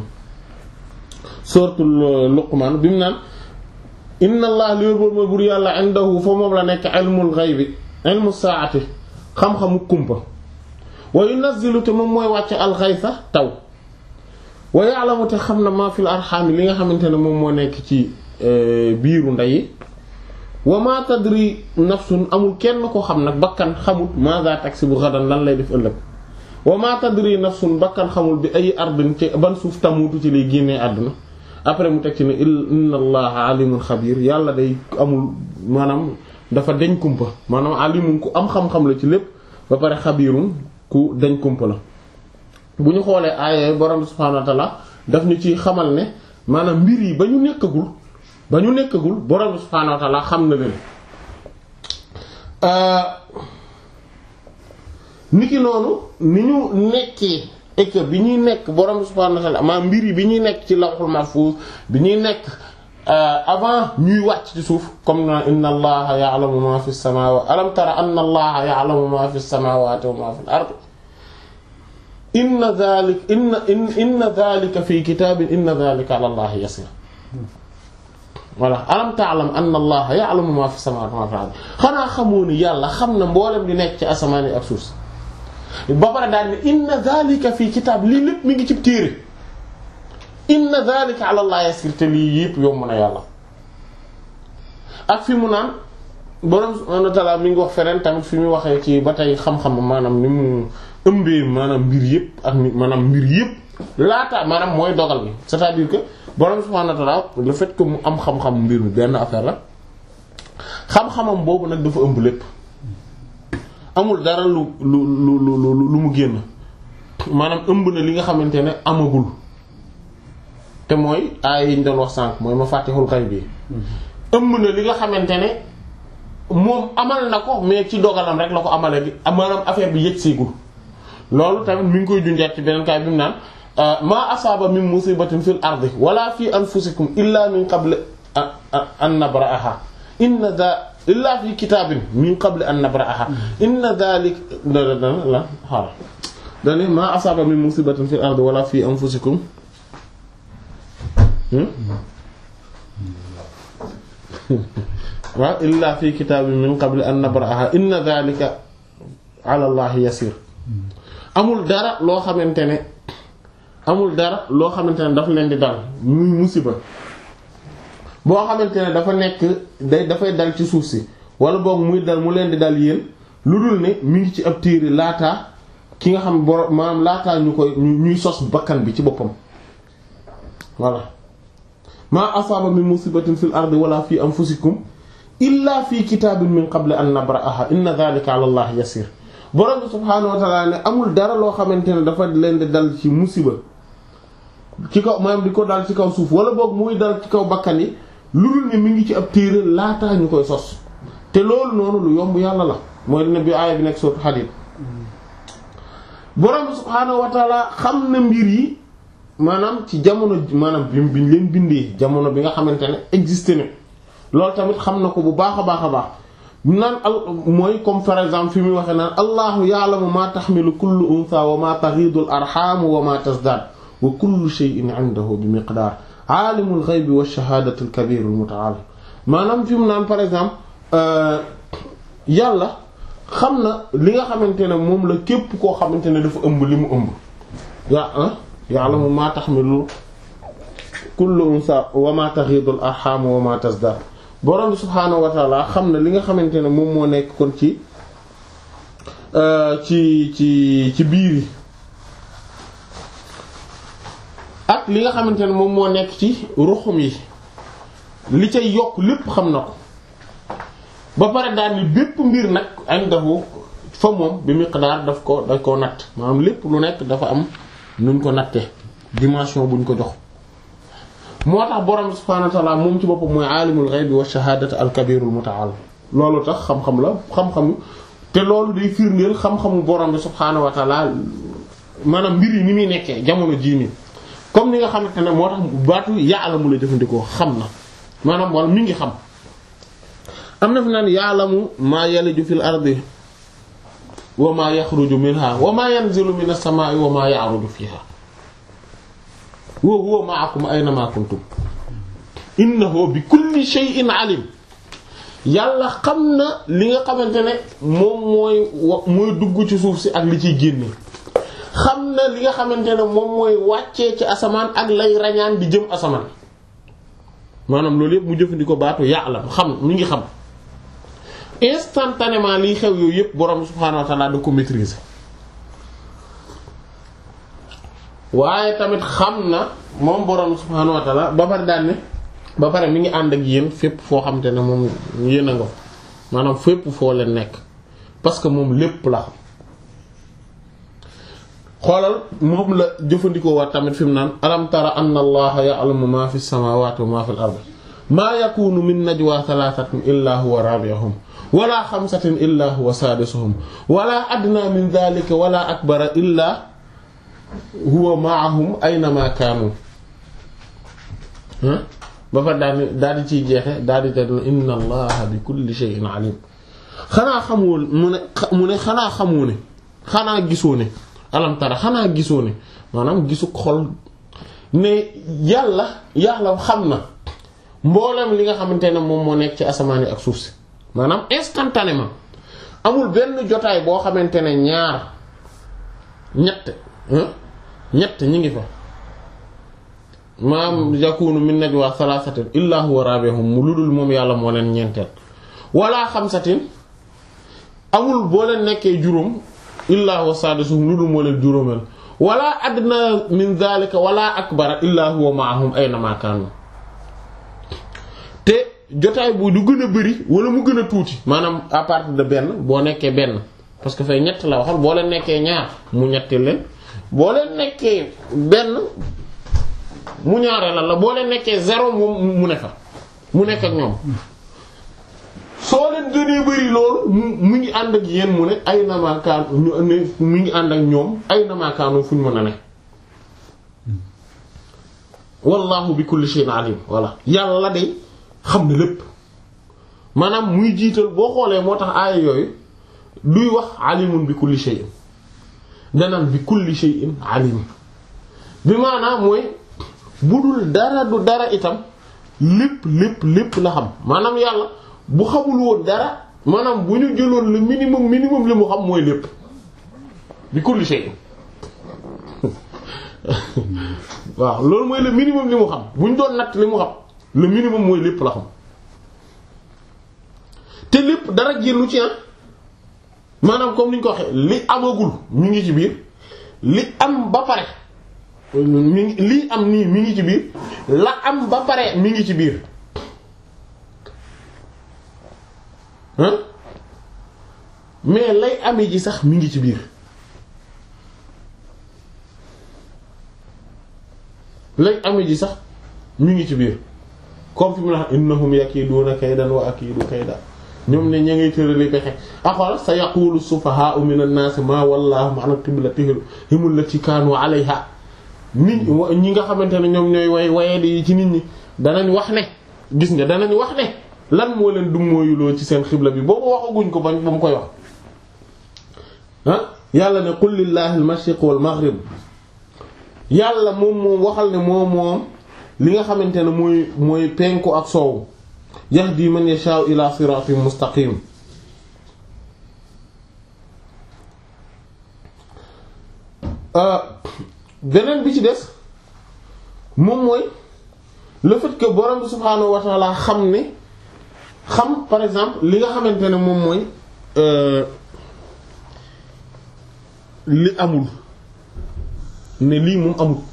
suratul Luqman bi mu naan inna allah li wér mooy bur yàlla indahu fa moom la nekk ilmul ghaybi ilmu saati xam-xamu kumpa wa yunazzilu te moom mooy wàcc al-ghaytha taw wa ya'lamu te xam na ma fil arham li nga xamante ne moom moo nekk ci biiru ndey wa ma tadri nafsun amul kenn ko xam nag bakkan xamul maza taksibu ghadan lan lay def ëllëg wa ma tadri nafsun bakkan xamul bi ay ardin ci ban suuf tamutu ci lay génnee àdduna après mu teg ci ne inna allaha alimun xabiir yàlla day amul maanaam dafa deñ kumpa maanaam alimun ku am xam-xam la ci lépp ba pare xabiirun ku deñ kumpa la bu ñu xoolee aaya borom subhaanahu wa ta'ala daf ñu ci xamal ne maanaam mbir yi ba ñu nekkagul ba ñu nekkagul borom subhaanahu wa ta'ala xam na leen niki noonu ni ñu nekkee et que bi ñuy nekk borom subhaanahu wa ta'ala maanaam mbir yi bi ñuy nekk ci lawhul mahfuz bi ñuy nekk avant ñuy wàcc ci suuf comme na inna allaha ya'lamu ma fi samawati alam tara anna allaha ya'lamu ma fi samawati wa ma fi al-ardi inna dhalika inna inna dhalika fi kitabin inna dhalika ala allahi yasir voilà alam ta'lam anna allaha ya'lamu ma fi samawati wa ma fi al-ardi xanaa xamoo ni yàlla xam na mboolem di nekk ci asamaan yi ak suuf si ba pare daal ne inna dhalika fi kitab lii lépp mi ngi ci téere inna dhalika ala allahi yasir te lii yëpp yomb na yàlla ak fi mu naan borom subhanahu wa ta'ala mi ngi wax feneen tamit fi mu waxee ci ba tey xam-xam maanaam ni mu ëmbee maanaam mbir yëpp ak maanaam mbir yëpp laata maanaam mooy dogal bi c'est-à-dire que borom subhanahu wa ta'ala le fait que mu am xam-xam mbir mi benn affaire la xam-xamam boobu nag dafa ëmb lépp amul dara lu lu lu lu lu mu génn maanaam ëmb na li nga xamante ne amagul te mooy ay yi ñu doon wax sànq mooy mafatihul ghaybi ëmb na li nga xamante ne moom amal na ko mais ci dogalam rek la ko amale bi maanaam affaire bi yëg seegul loolu tamit mi ngi koy junjaat ci beneen kaay bi mu naan maa asaaba min musibatin fil ardi wala fi anfusikum illa min qabli an nabra'aha inna dha illa fi kitaabin min qabli an nabra'aha inna dhalika la xaaral dane ma asaba min musibatin fil ardi wala fi anfusikum waaw illa fi kitaabin min qabli an nabra'aha inna dhalika ala allahi yasir amul dara loo xamante ne amul dara loo xamante ne daf leen di dal muy musiba boo xamante ne dafa nekk day dafay dal ci suuf si wala boog muy dal mu leen di dal yéen lu dul ne mi ngi ci ab téere laataa ki nga xam borom maanaam laataa ñu koy ñuy sos bakkan bi ci boppam voilà maa asaaba min musibatin fil ardi wala fi anfusikum illa fi kitaabin min qabli an nabra'aha inna dhalika ala allahi yasir borom bi subhaanahu wa ta'ala ne amul dara loo xamante ne dafa leen di dal ci musiba ci kaw maanaam di ko dal ci kaw suuf wala boog muy dal ci kaw bakkan yi lu dul ne mi ngi ci ab téere laataa ñu koy sos te loolu noonu lu yomb yàlla la mooy dina bi aaya bi nekk sourate Hadid borom bi subhaanahu wa ta'ala xam na mbir yi maanaam ci jamono maanaam bi biñ leen bindee jamono bi nga xamante ne existé na loolu tamit xam na ko bu baax a baax a baax naan al mooy comme par exemple fi muy waxee naan allahu ya'lamu ma tahmilu kullu untha wa ma taghidu al arham wa ma tazdad wa kullu shay'in 'indahu bi miqdar aalimul ghaybi wash shahadati al kabir al muta'al maanaam fi mu naan par exemple yàlla xam na li nga xamante ne moom la képp koo xamante ne dafa ëmb li mu ëmb ya ah ya'lamu ma tahmilu kullu untha wa ma taghidu al arham wa ma tazdad borom bi subhaanahu wa ta'ala xam na li nga xamante ne moom moo nekk kon ci ci ci ci biir yi ak li nga xamante ne moom moo nekk ci ruxum yi li cay yokk lépp xam na ko ba pare daal ni bépp mbir nag indahu fa moom bi miqdaar daf ko daf ko natt maanaam lépp lu nekk dafa am nuñ ko nattee dimension buñ ko jox moo tax borom subhaanahu wa ta'ala moom ci boppam mooy aalimul ghaybi wa shahadati al kabirul muta'al loolu tax xam-xam la xam-xam te loolu day firndeel xam-xamu borom bi subhaanahu wa ta'ala maanaam mbir yi ni muy nekkee jamono jii nii comme ni nga xamante ne moo tax baatu ya'lamu la jëfandikoo xam na maanaam wala mi ngi xam am na fi naan ya'lamu maa yaliju fil ardi wa maa yaxruju minha wa maa yanzilu minas samaa'i wa maa ya'ruju fiha wa huwa ma'akum aynama kuntum innahu bi kulli shay'in alim yàlla xam na li nga xamante ne moom mooy wa mooy dugg ci suuf si ak li ciy génne xam na li nga xamante ne moom mooy wàccee ci asamaan ak lay rañaan di jëm asamaan maanaam loolu yëpp mu jëfandikoo baatu ya'lam xam mi ngi xam instantanément liy xew yooyu yëpp borom subhaanahu wa ta'ala da ko maîtriser waaye tamit xam na moom borom subhaanahu wa ta'ala ba pare daan ne ba pare mi ngi ànd ak yéen fépp foo xamante ne moom yéen a nga maanaam fépp foo leen nekk parce que moom lépp la xam xoolal moom la jëfandikoo war tamit fi mu naan alam tara anna allaha ya'lamu ma fi samawati wa ma fi al-ardi ma yakunu min najwa thalathatin illa huwa rabi'uhum wala khamsatin illa huwa sadisuhum wala adna min dhalika wala akbara illa huwa ma'ahum aynama kaanu ba fa daal daal di ciy jeexe daal di te inna allaha bi kulli shay'in alim xanaa xamoo mu ne mu ne xanaa xamoo ne xanaa gisoo ne alam tara xanaa gisoo ne maanaam gisu xol ne yàlla yàlla xam na mboolem li nga xamante ne moom moo nekk ci asamaan yi ak suuf si maanaam instantanément amul benn jotaay boo xamante ne ñaar ñett ñett ñi ngi fa maam yakunu min najwa thalathatin illa huwa rabi'uhum mu ludul moom yàlla moo leen ñeenteel wala xamsatin amul boo leen nekkee juróom illa huwa sadisuhum ludul moo leen juróomeel wala adna min dhalika wala akbara illa huwa ma'ahum aynama kanu te jotaay bu du gën a bari wala mu gën a tuuti maanaam à partir de benn boo nekkee benn parce que fay ñett la waxal boo leen nekkee ñaar mu ñetti leen boo leen nekkee benn mu ñaaree la la boo leen nekkee zéro mu mu ne fa mu nekk ak ñoom soo leen gënee bari loolu mu mu ngi ànd ak yéen mu ne ay namakaan ñu ne mu ngi ànd ak ñoom ay namaakaanu fu ñu mën a ne wallahu bi kulli shay'in alim voilà yàlla day xam ne lépp maanaam muy jiital boo xoolee moo tax aaya yooyu duy wax alimun bi kulli shay'in danaan bi kulli shay'in alim bi maanaam mooy budul dara du dara itam lépp lépp lépp la xam maanaam yàlla bu xamul woon dara maanaam bu ñu jëloon le minimum minimum li mu xam mooy lépp bi kulli shay'in waaw loolu mooy le minimum li mu xam bu ñu doon natt li mu xam le minimum mooy lépp la xam te lépp dara génnu ci ah maanaam comme ni ñu ko waxee li amagul mi ngi ci biir li am ba pare mi ngi li am nii mi ngi ci biir la am ba pare mi ngi ci biir hein mais lay amee ji sax mi ngi ci biir lay amee ji sax mi ngi ci biir comme fi mu ne innahum yakiduna kaydan wa akidu kayda ñoom ne ña ngay tërali pexe axol sa yaqulu sufahaa'u minan nas ma wallahum an qiblatihim allati kanu alayha nit ñi nga xamante ne ñoom ñooy way waye di ci nit ñi danañ wax ne gis nga danañ wax ne lan moo leen dummóoyuloo ci seen xibla bi boobu waxaguñ ko bañ ba mu koy wax ah yàlla ne qul lillahi al-mashriq wal maghrib yàlla moom moom waxal ne moom moom li nga xamante ne mooy mooy penku ak soowu yahdi man yasha'u ila siratin mustaqim beneen bi ci des moom mooy le fait que borom bi subhaanahu wa ta'ala xam ne xam par exemple li nga xamante ne moom mooy li amul ne lii moom amut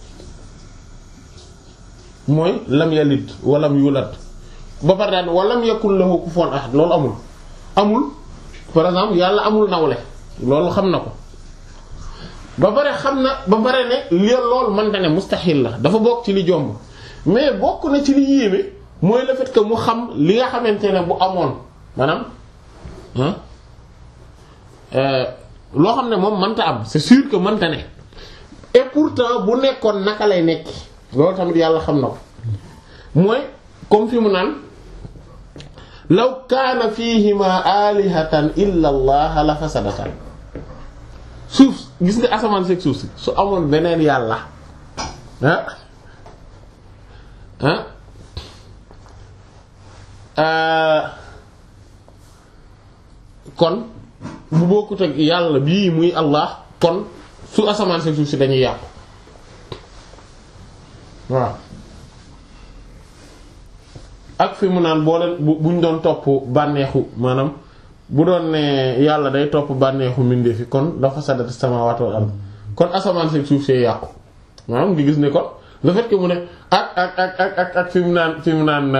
mooy lam yalid walam yulad ba pare daan walam yakul lahu kufuwan ahad loolu amul amul par exemple yàlla amul nawle loolu xam na ko ba pare xam na ba pare ne li loolu mënta ne mustahil la dafa bokk ci li jomb mais bokk na ci li yéeme mooy le fait que mu xam li nga xamante ne bu amoon maanaam loo xam ne moom mënta am c'est sûr que mënta ne et pourtant bu nekkoon naka lay nekk loolu tamit yàlla xam na ko mooy comme fi mu naan law kaana fihima alihatan illa allah la fasadatan suuf gis nga asamaan seeg suuf si su amoon beneen yàlla ah ah kon bu bokkut ak yàlla bii muy allah kon su asamaan seeg suuf si dañuy yàqu waaw ak fi mu naan boo leen bu buñ doon topp bànneexu maanaam bu doon ne yàlla day topp bànneexu mbindeef fi kon dafa sadati samaawaati wal ard kon asamaan si suuf see yàqu maanaam ngi gis ne kon le fait que mu ne ak ak ak ak ak ak fi mu naan fi mu naan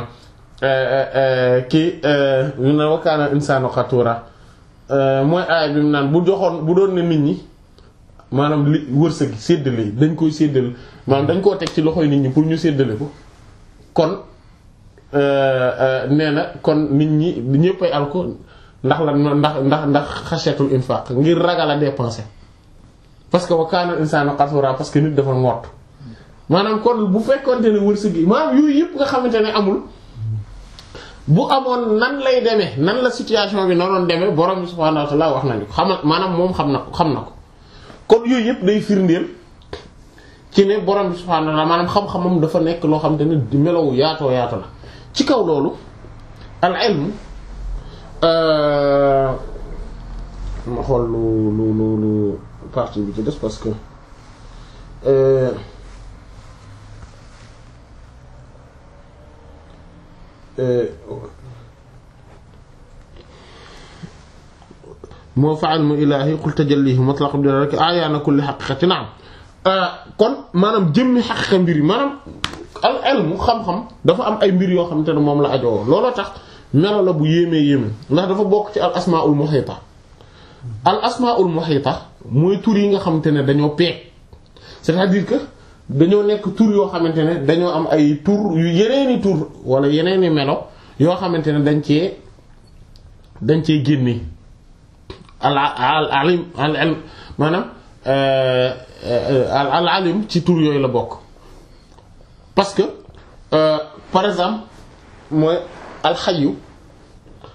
kii mu naan wa kaana insaanu xatuura mooy aay bi mu naan bu joxoon bu doon ne nit ñi maanaam li wërsëg séddale dañ koy séddale maanaam dañ koo teg ci loxoy nit ñi pour ñu séddale ko kon nee na kon nit ñi ñëppay al ko ndax la ndax ndax ndax xashatul infaq ngir ragal a dépenser parce que wa kaana insaanu qatura parce que nit dafa ngott maanaam kon bu fekkonte ne wërsëg yi maanaam yooyu yëpp nga xamante ne amul bu amoon nan lay demee nan la situation bi noonu demee borom bi subhaanahu wa ta'ala wax nañu ko xamal maanaam moom xam na ko xam na ko kon yooyu yëpp day firndeel ci ne borom bi subhaanahu wa ta'ala maanaam xam-xamam dafa nekk loo xamante ne di melow yaatoo yaatoo la ci kaw loolu al ilm ma xool lu lu lu lu partie bi ci des parce que moo fa ilmu ilaahi qul tajallihi mutlaq bi rek ayaana kulli haqiqati na'am kon maanaam jëmmi xaqiqa mbir yi maanaam al ilmu xam-xam dafa am ay mbir yoo xamante ne moom la ajoo looloo tax melo la bu yéemee yéeme ndax dafa bokk ci al asmaul muhita al asmaul muhita mooy tur yi nga xamante ne dañoo peeg c'est-à-dire que dañoo nekk tur yoo xamante ne dañoo am ay tur yu yeneeni tur wala yeneeni melo yoo xamante ne dañ cee dañ cee génne al al alim al ilm maanaam al alim ci tur yooyu la bokk parce que euh, par exemple mooy alxayu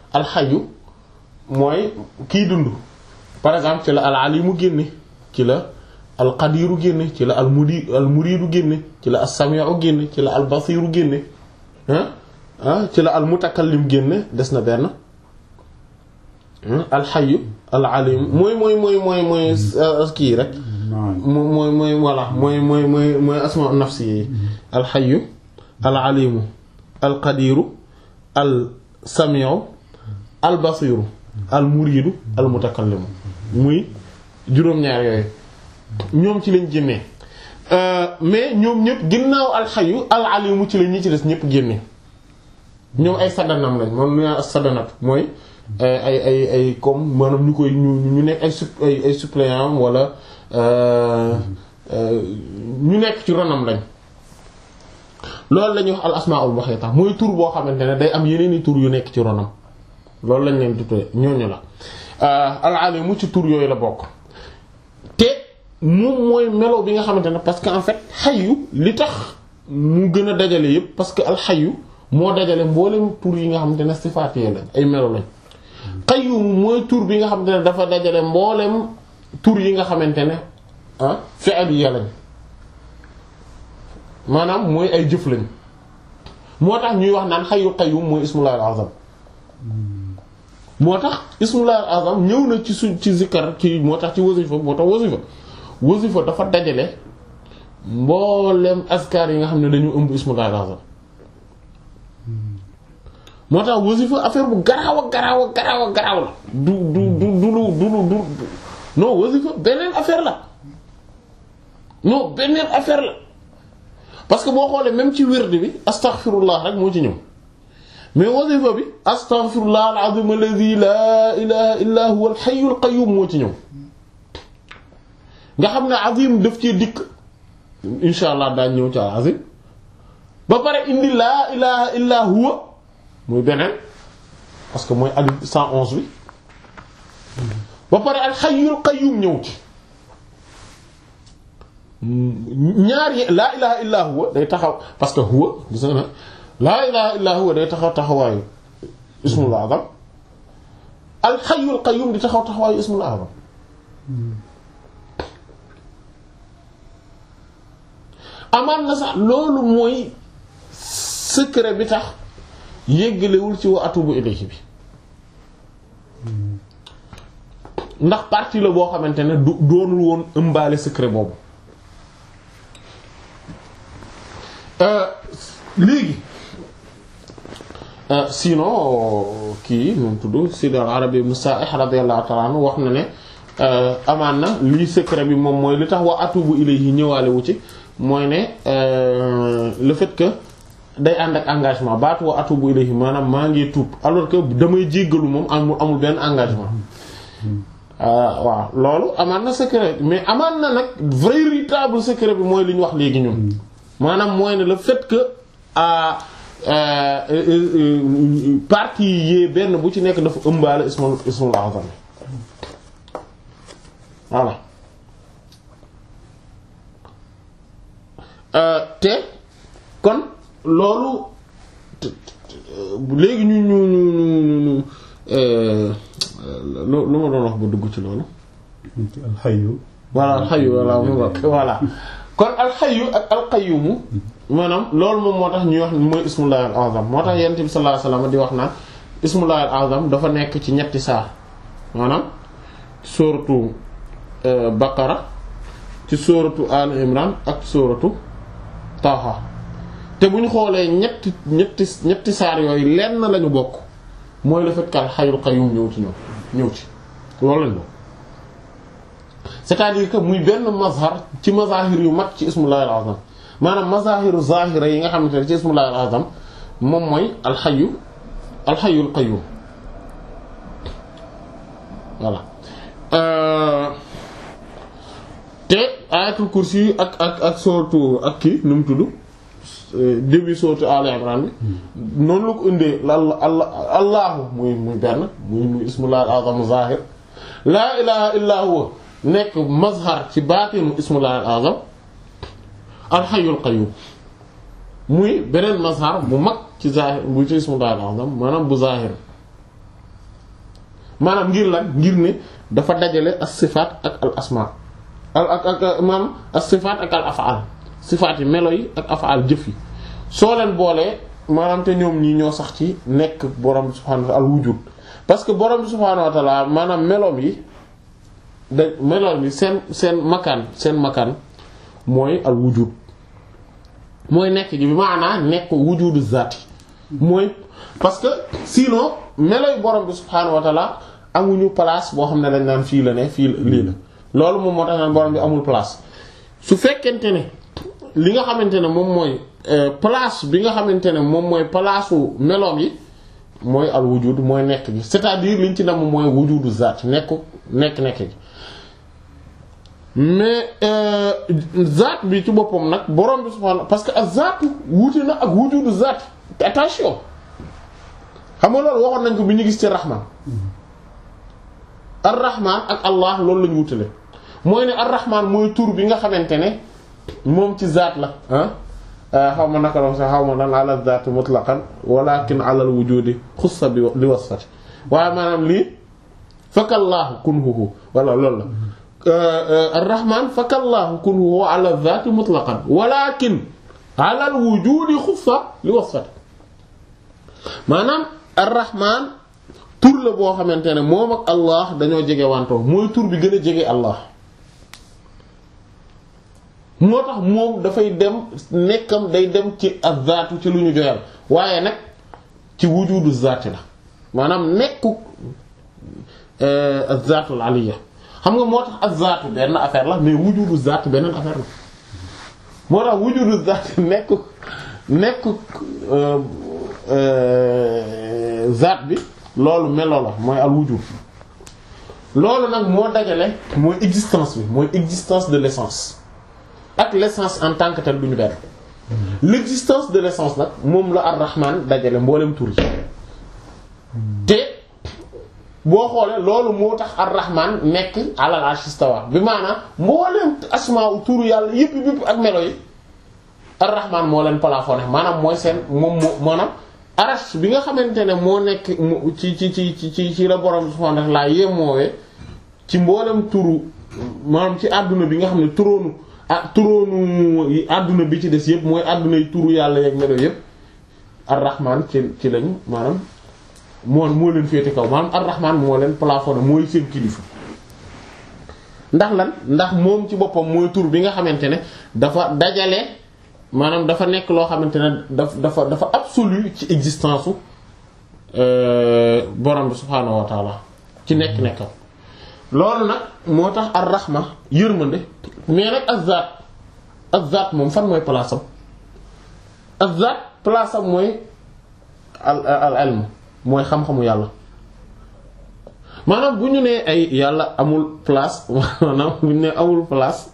alxayu mooy kiy dund par exemple ci la al alimu génne ci la al qadiru génne ci la al mudi al muridu génne ci la as sami'u génne ci la al basiru génne ah ci la al mutakallim génne des na benn alxayu al alim mooy mooy mooy mooy mooy kii rek mooy mooy voilà mooy mooy mooy mooy asma nafsi yi alxayu al alimu al qadiru al sami'u al basiru al muridu al mutakallimu muy juróom-ñaar yooyu ñoom ci lañ génnee mais ñoom ñëpp ginnaaw alxayu al alimu ci la ñi ci des ñëpp génne ñoom ay sadanam lañ moom lu ñaa sadanat mooy ay ay ay comme maanaam ñu koy ñu ñu nekk ay sup ay ay suppléant wala ñu nekk ci ronam lañ loolu la ñuy wax al asmaul muhita mooy tur boo xamante ne day am yeneen i tur yu nekk ci ronam loolu lañ leen tuddee ñooñu la al alimu ci tur yooyu la bokk te moom mooy melo bi nga xamante ne parce que en fait xayu li tax mu gën a dajale yépp parce que al xayu moo dajale mboolem tur yi nga xamante ne sifaat yi la ay melo lañ qayyum mooy tur bi nga xamante ne dafa dajale mboolem tur yi nga xamante ne ah fi'l yi lañ maanaam mooy ay jëf lañ moo tax ñuy wax naan xayyul qayyum mooy ismullahi al-azam moo tax ismullahi al-azam ñëw na ci su ci zikkar ci moo tax ci wasifa moo tax wasifa wasifa dafa dajale mboolem askar yi nga xam ne dañu ëmb ismullahi al-azam moo tax wasifa affaire bu garaaw a garaaw a garaaw a garaaw la du du du du du du du non wasifa beneen affaire la non beneen affaire la parce que boo xoolee même ci wird bi astaghfirullah rek moo ci ñëw mais wasifa bi astaghfirullah al-azim alladhi la ilaha illa huwa al-hayyul qayyum moo ci ñëw nga xam ne azim daf cee dikk insha allah daañ ñëw ci al-azim ba pare indi la ilaha illa huwa muy beneen parce que mooy alif cent onze bi ba pare al-hayyul qayyum ñëw ci ñaar yi laa ilaha illa huwa day taxaw parce que huwa gis na laa ilaha illa huwa day taxaw taxawaayu ismul azam al-hayyul qayyum di taxaw taxawaayu ismul azam amaan na sax loolu mooy secret bi tax yéggalewul ci wa atubu ilayhi bi ndax partie la boo xamante ne du doonul woon ëmbaale secret boobu léegi sinon kii moom tudd Sayyid al-Arabi ibn Sa'ih radiyallahu ta'ala anhu wax na ne amaan na lii secret bi moom mooy li tax wa atubu ilayhi ñëwaale wu ci mooy ne le fait que day ànd ak engagement baatu wa atubu ilayhi maanaam maa ngi tuub alors que damay jéggalu moom amul amul benn engagement waaw loolu amaan na secret mais amaan na nag véritable secret bi mooy li ñu wax léegi ñun maanaam mooy ne le fait que partie yee benn bu ci nekk dafa ëmbaale ismul ismul azam voilà te kon loolu léegi ñu ñu ñu ñu lu lu ma doon wax ba dugg ci loolu. alxayu. voilà alxayu voilà mu bokk voilà kon alxayu ak alqayyumu maanaam loolu moom moo tax ñuy wax mooy ismullahi al-azam moo tax yonent bi sallallahu alayhi wasallam di wax naan ismullahi al-azam dafa nekk ci ñetti saar maanaam sooratu Baqara ci sooratu Al Imran ak sooratu Taha. te bu ñu xoolee ñetti ñetti ñetti saar yooyu lenn lañu bokk mooy le fait que al-hayyul qayyum ñëw ci ñoom ñëw ci loolu lañu bokk c'est-à-dire que muy benn mazhar ci mazahir yu mag ci ismullahi al-azam maanaam mazahiru zahira yi nga xamante ne ci ismullahi al-azam moom mooy al-hayyu al-hayyul qayyum voilà te ayatul kursi ak ak ak sooratu ak kii nu mu tudd début sourate Al Imran bi noonu la ko indee la allahu muy muy benn muy muy ismullahi al-azam zahir laa ilaha illa huwa nekk mazhar ci baatinu ismullahi al-azam al-hayyul qayyum muy beneen mazhar bu mag ci zahir bu ci ismullahi al-azam maanaam bu zahir maanaam ngir lan ngir ne dafa dajale as sifaat ak al asma al ak ak maanaam as sifaat ak al afaal sifaat yi melo yi ak afaal jëf yi soo leen boolee maanaam te ñoom ñii ñoo sax ci nekk borom subhaanahu wa ta'ala al wujud parce que borom subhaanahu wa ta'ala maanaam meloom yi da meloom yi seen seen makaan seen makaan mooy al wujud mooy nekk gi bi maanaa nekk wujudu zaati mooy parce que sinon melooy borom bi subhaanahu wa ta'ala amuñu place boo xam ne dañ naan fii la ne fii lii la loolu moom moo tax naan borom bi amul place su fekkente ne li nga xamante ne moom mooy place bi nga xamante ne moom mooy place u meloom yi mooy al wujud mooy nekk gi c'est-à-dire liñ ci nam mooy wujudu zaat nekk nekk nekk gi mais zaat bi ci boppam nag borom bi subhaanahu parce que ak zaatu wuute na ak wujudu zaat attention xam nga loolu waxoon nañ ko bi ñu gis ci rahman ar-rahman ak allah loolu lañu wutale mooy ne ar-rahman mooy tur bi nga xamante ne moom ci zaat la ah xaw ma naka la sax xaw ma dan ala zaat mutlaqan walakin ala al-wujudi xussa bi li wasfati waaye maanaam lii fakallaahu kunhuhu wala loolu la ar-rahman fakallaahu kunhuhu ala zaat mutlaqan walakin ala al-wujudi xussa li wasfati maanaam ar-rahman tur la boo xamante ne moom ak allah dañoo jege wantoo mooy tur bi gën a jege allah moo tax moom dafay dem nekkam day dem ci az-zaatu ci lu ñu joyal waaye nag ci wujudu zaati la maanaam nekku az-zaatu al-aliyya xam nga moo tax az-zaatu benn affaire la mais wujudu zaati beneen affaire la moo tax wujudu zaati nekku nekku zaat bi loolu melo la mooy al wujud loolu nag moo dajale mooy existence bi mooy existence de l'essence ak l'essence en tant que tel du ñu benn l'existence de l'essence nag moom la ar-rahman dajale mboolem tur yi te boo xoolee loolu moo tax ar-rahman nekk alal arsh istawa bi maanaam mboolem asmaa u turu yàlla yëpp yëpp ak melo yi ar-rahman moo leen plafonné maanaam mooy seen moom moo maanaam arash bi nga xamante ne moo nekk ci ci ci ci ci la borom subhanahu wa ta'ala yemoowee ci mboolem turu maanaam ci àdduna bi nga xam ne turoonu ah turoonu yi àdduna bi ci des yëpp mooy àdduna yi turu yàlla yeeg melo yëpp ar-rahman ci ci lañ maanaam moo moo leen féete kaw maanaam ar-rahman moo leen plafonné mooy seen kilifa ndax lan ndax moom ci boppam mooy tur bi nga xamante ne dafa dajale maanaam dafa nekk loo xamante ne daf dafa dafa absolu ci existence u borom bi subhaanahu wa taala ci nekk-nekkam loolu nag moo tax ar-rahma yërmande mais nag az-zaat az-zaat moom fan mooy place am az-zaat place am mooy al al ilm mooy xam-xamu yàlla maanaam bu ñu nee ay yàlla amul place maanaam bu ñu nee amul place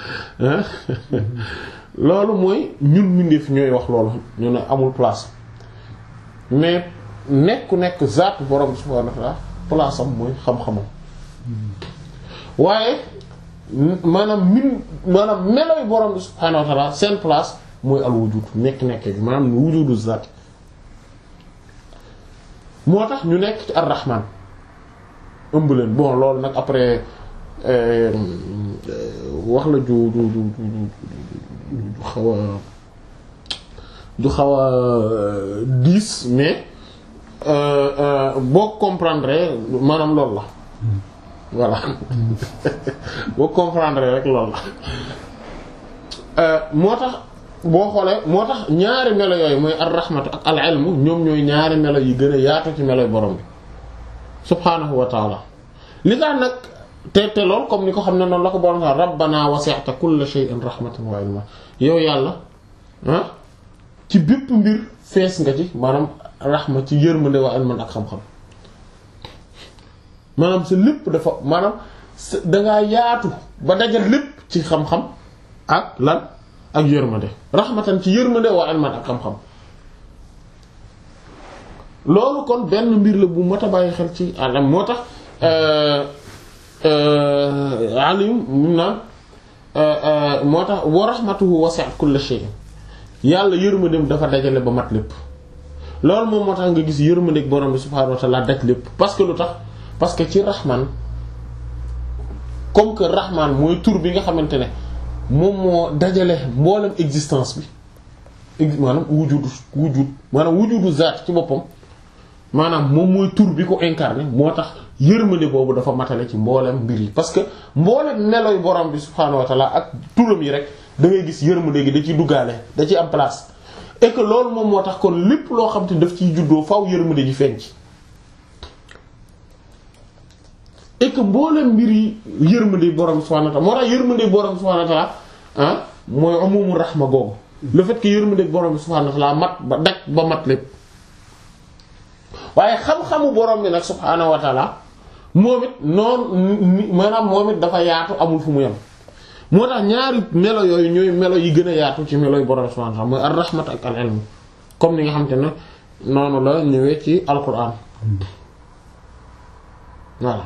loolu mooy ñun mbindeef ñooy wax loolu ñu ne amul place mais nekku nekk zaat borom subhaanahu wa ta'ala place am mooy xam-xamam waaye maanaam min maanaam meloy borom subhaanahu wa ta'ala seen place mooy al wujud nekk nekk bi maanaam wujudu zaat moo tax ñu nekk ci ar-rahman ëmb leen bon loolu nag après wax la ju ju ju ju xaw a ju xaw a diis mais boo comprendre maanaam loolu la voilà boo comprendre rek loolu la moo tax boo xoolee moo tax ñaari melo yooyu mooy ar-rahmatu ak al-ilmu ñoom ñooy ñaari melo yi gën a yaatu ci melo borom bi subhaanahu wa taala li tax nag te te lool comme ni ko xam ne noonu la ko borom sax rabbana wasi'ta kulla shay'in rahmatan wa ilma yow yàlla ah ci bépp mbir fees nga ci maanaam rahma ci yërmande wa ilman ak xam-xam maanaam sa lépp dafa maanaam sa dangaa yaatu ba dajal lépp ci xam-xam ak lan ak yërmande rahmatan ci yërmande wa ilman ak xam-xam loolu kon benn mbir la bu mat a bàyyi xel ci alam moo tax alim mun naan moo tax wa rahmatuhu wasi'at kulla shay'in yàlla yërmandeem dafa dajale ba mat lépp loolu moom moo tax nga gis yërmandeeg borom bi subhaanahu wa ta'ala daj lépp parce que lu tax parce que ci rahman comme que rahman mooy tur bi nga xamante ne moom moo dajale mboolem existence bi maanaam wujudu wujud maanaam wujudu zaat ci boppam maanaam moom mooy tur bi ko incarné moo tax yërmande boobu dafa matale ci mboolem mbir yi parce que mboolem meloy borom bi subhaanahu wa ta'ala ak turam yi rek da ngay gis yërmande gi da ciy duggaale da ciy am place et que loolu moom moo tax kon lépp loo xam te daf ciy juddoo faaw yërmande ji feeñ ci et que mboolem mbir yi yërmande borom subhaanahu wa ta'ala moo tax yërmande borom subhaanahu wa ta'ala ah mooy umumu rahma googu le fait que yërmande borom bi subhaanahu wa ta'ala mat ba daj ba mat lépp waaye xam-xamu borom bi nag subhaanahu wa ta'ala moom it noonu maanaam moom it dafa yaatu amul fu mu yem moo tax ñaari melo yooyu ñooy melo yi gën a yaatu ci melo yu borom subhaanahu wa ta'ala mooy ar-rahmat ak al-ilm comme ni nga xamante ne noonu la ñëwee ci alquran voilà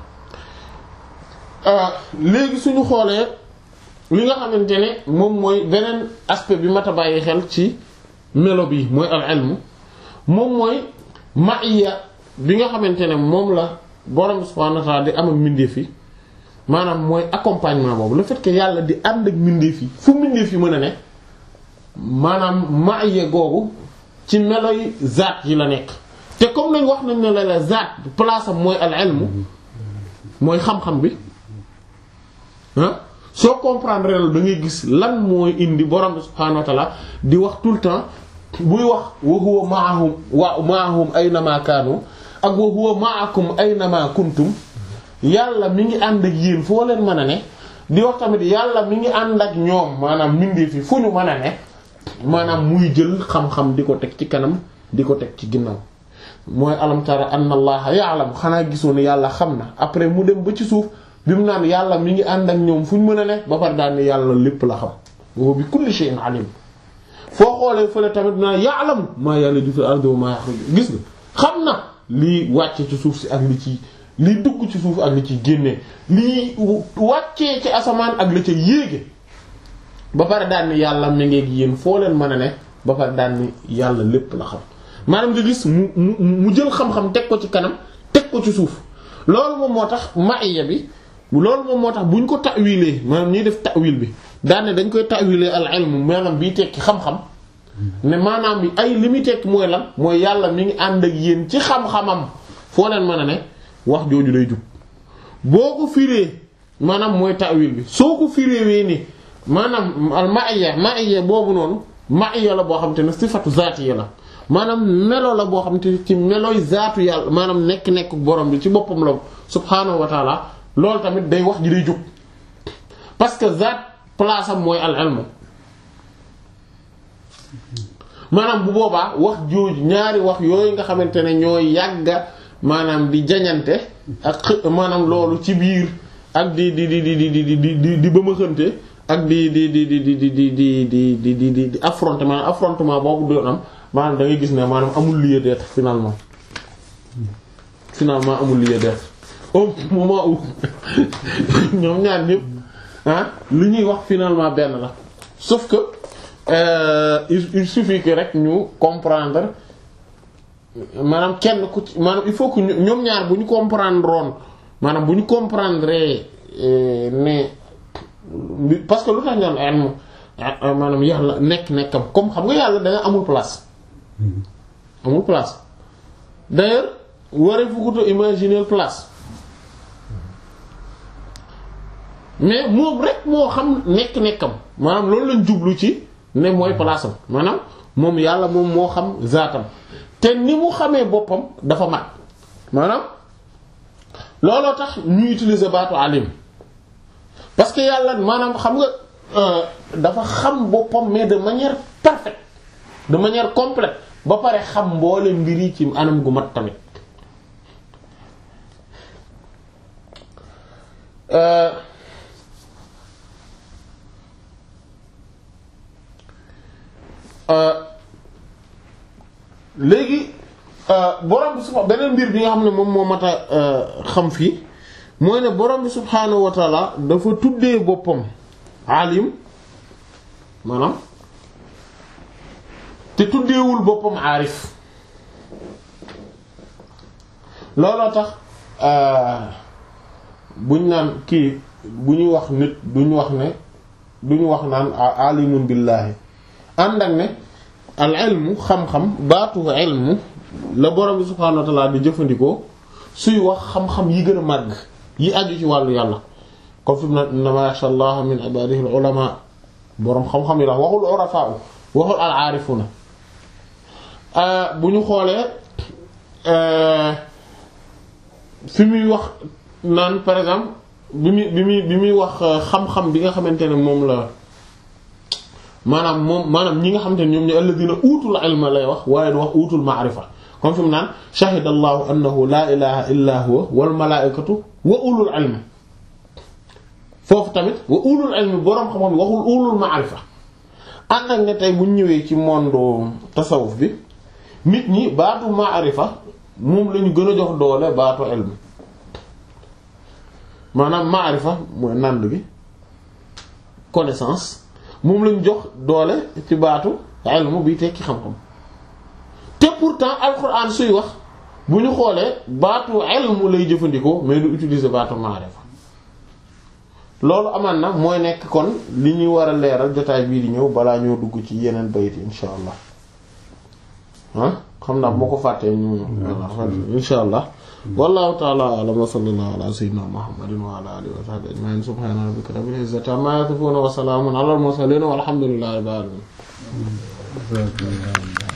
léegi suñu xoolee li nga xamante ne moom mooy beneen aspect bi mat a bàyyi xel ci melo bi mooy al-ilm moom mooy ma'iya bi nga xamante ne moom la borom subhaanahu wa ta'ala di am ak mbindeef yi maanaam mooy accompagnement boobu le fait que yàlla di ànd ak mbindeef yi fu mbindeef yi mën a ne maanaam ma'iya googu ci melo yi zaat yi la nekk te comme nañ wax nañ ne la la zaat place am mooy al-ilm mooy xam-xam bi ah soo comprendre la da ngay gis lan mooy indi borom bi subhaanahu wa ta'ala di wax tout le temps buy wax wa huwa ma'ahum wa ma'ahum aynama kaanu ak wa huwa ma'akum aynama kuntum yàlla mi ngi ànd ak yéen foo leen mën a ne di wax tamit yàlla mi ngi ànd ak ñoom maanaam mbindeef yi fu ñu mën a ne maanaam muy jël xam-xam di ko teg ci kanam di ko teg ci ginnaaw mooy alam tara anna allaha ya'lam xanaa gisoo ne yàlla xam na après mu dem ba ci suuf bi mu naan yàlla mi ngi ànd ak ñoom fu ñu mën a ne ba pare daal ni yàlla lépp la xam wa bi kulli shay'in alim foo xoolee fële tamit naa ya'lam maa yaliju fil ardi wa maa yaxruju gis nga xam na lii wàcce ci suuf si ak li ci lii dugg ci suuf ak li ci génnee lii wàccee ci asamaan ak li ca yéege ba pare daal ni yàlla mi ngi yéen foo leen mën a ne ba pare daal ni yàlla lépp la xam maanaam nga gis mu mu mu jël xam-xam teg ko ci kanam teg ko ci suuf loolu moom moo tax ma'iya bi loolu moom moo tax bu ñu ko ta'wilee maanaam ñuy def ta'wil bi daan ne dañ koy ta'wilee al ilm maanaam bii tekki xam-xam ne maanaam bi ay li muy tekki mooy lan mooy yàlla mi ngi ànd ak yéen ci xam-xamam foo leen mën a ne wax jooju lay jub boo ko firee maanaam mooy ta'wil bi soo ko firee wee ni maanaam al ma'iya ma'iya boobu noonu ma'iya la boo xam te ne sifatu zaatiya la maanaam melo la boo xam te ci melooy zaatu yàlla maanaam nekk-nekk borom bi ci boppam la subhaanahu wa ta'ala loolu tamit day wax ji day jub parce que zaat place am mooy al ilm maanaam bu boobaa wax jooju ñaari wax yooyu nga xamante ne ñooy yàgga maanaam di jañante ak maanaam loolu ci biir ak di di di di di di di di di ba ma xënte ak di di di di di di di di di di di di di affronter maanaam affrontement boobu doon am maanaam da ngay gis ne maanaam amul lieu d'être finalement finalement amul lieu d'être au moment où ñoom ñaar ñëpp ah li ñuy wax finalement benn la sauf que euh, il, il suffit que rek ñu comprendre maanaam kenn ku ci maanaam il faut que ñoom ñaar bu ñu comprendre woon maanaam bu ñu comprendre euh, ne parce que lu tax ñoom ilmu maanaam yàlla nekk nekkam comme xam nga yàlla da nga amul place amul place d'ailleurs waree fukuto imaginer place mais moom rek moo xam nekk-nekkam maanaam loolu lañ jublu ci ne mooy place am maanaam moom yàlla moom moo xam zaatam te ni mu xamee boppam dafa mat maanaam looloo tax ñu utiliser baatu alim parce que yàlla maanaam xam nga euh, dafa xam boppam mais de manière parfaite de manière complète ba pare xam mboole mbir yi ci anam gu mat tamit euh, léegi borom bi subha beneen mbir bi nga xam ne moom moo mat a xam fii mooy ne borom bi subhaanahu wa taala dafa tuddee boppam alim maanaam te tuddeewul boppam aarif looloo tax buñ naan kii bu ñuy wax nit duñ wax ne duñ wax naan alimun billaahi ànd ak ne al ilmu xam-xam baatu ilmu la borom bi subhaanahu wa ta'ala di jëfandikoo suy wax xam-xam yi gën a màgg yi aju ci wàllu yàlla comme fi mu ne innamaa yaxsha Allaha min ibaadihi al ulamaa boroom xam-xam yi la waxul urafaa waxul al aarifuuna bu ñu xoolee fi muy wax naan par exemple bi muy bi muy bi muy wax xam-xam bi nga xamante ne moom la maanaam moom maanaam ñi nga xamante ne ñoom ñu alladina uutul ilma lay wax waaye du wax uutul maarifa comme fi mu naan shahida allahu annahu laa ilaha illa huwa wal malaikatu wa ulul ilmi foofu tamit wa ulul ilmi boroom xam-xam waxul ulul maarifa ànd ak ne tey bu ñëwee ci monde tasawuf bi nit ñi baatu maarifa moom lañu gën a jox doole baatu ilm maanaam maarifa mooy nànd gi connaissance moom lañu jox doole ci baatu ilm bi tekki xam-xam te pourtant alxuraan suy wax bu ñu xoolee baatu ilm lay jëfandikoo mais du utiliser baatu maarifa loolu amaan na mooy nekk kon li ñuy war a leeral jotaay bii di ñëw balaa ñoo dugg ci yeneen bayit insha allah ah xam naa moo ko fàttee ñu insha allah wallahu ta'ala a'lam wa sallallahu ala sayyidina muhammadin wa ala alihi wa sahbihi ajma'in subhana rabbika rabbil izzati amma yasifun wa salamun ala al mursalin walhamdulillahi rabbil alamin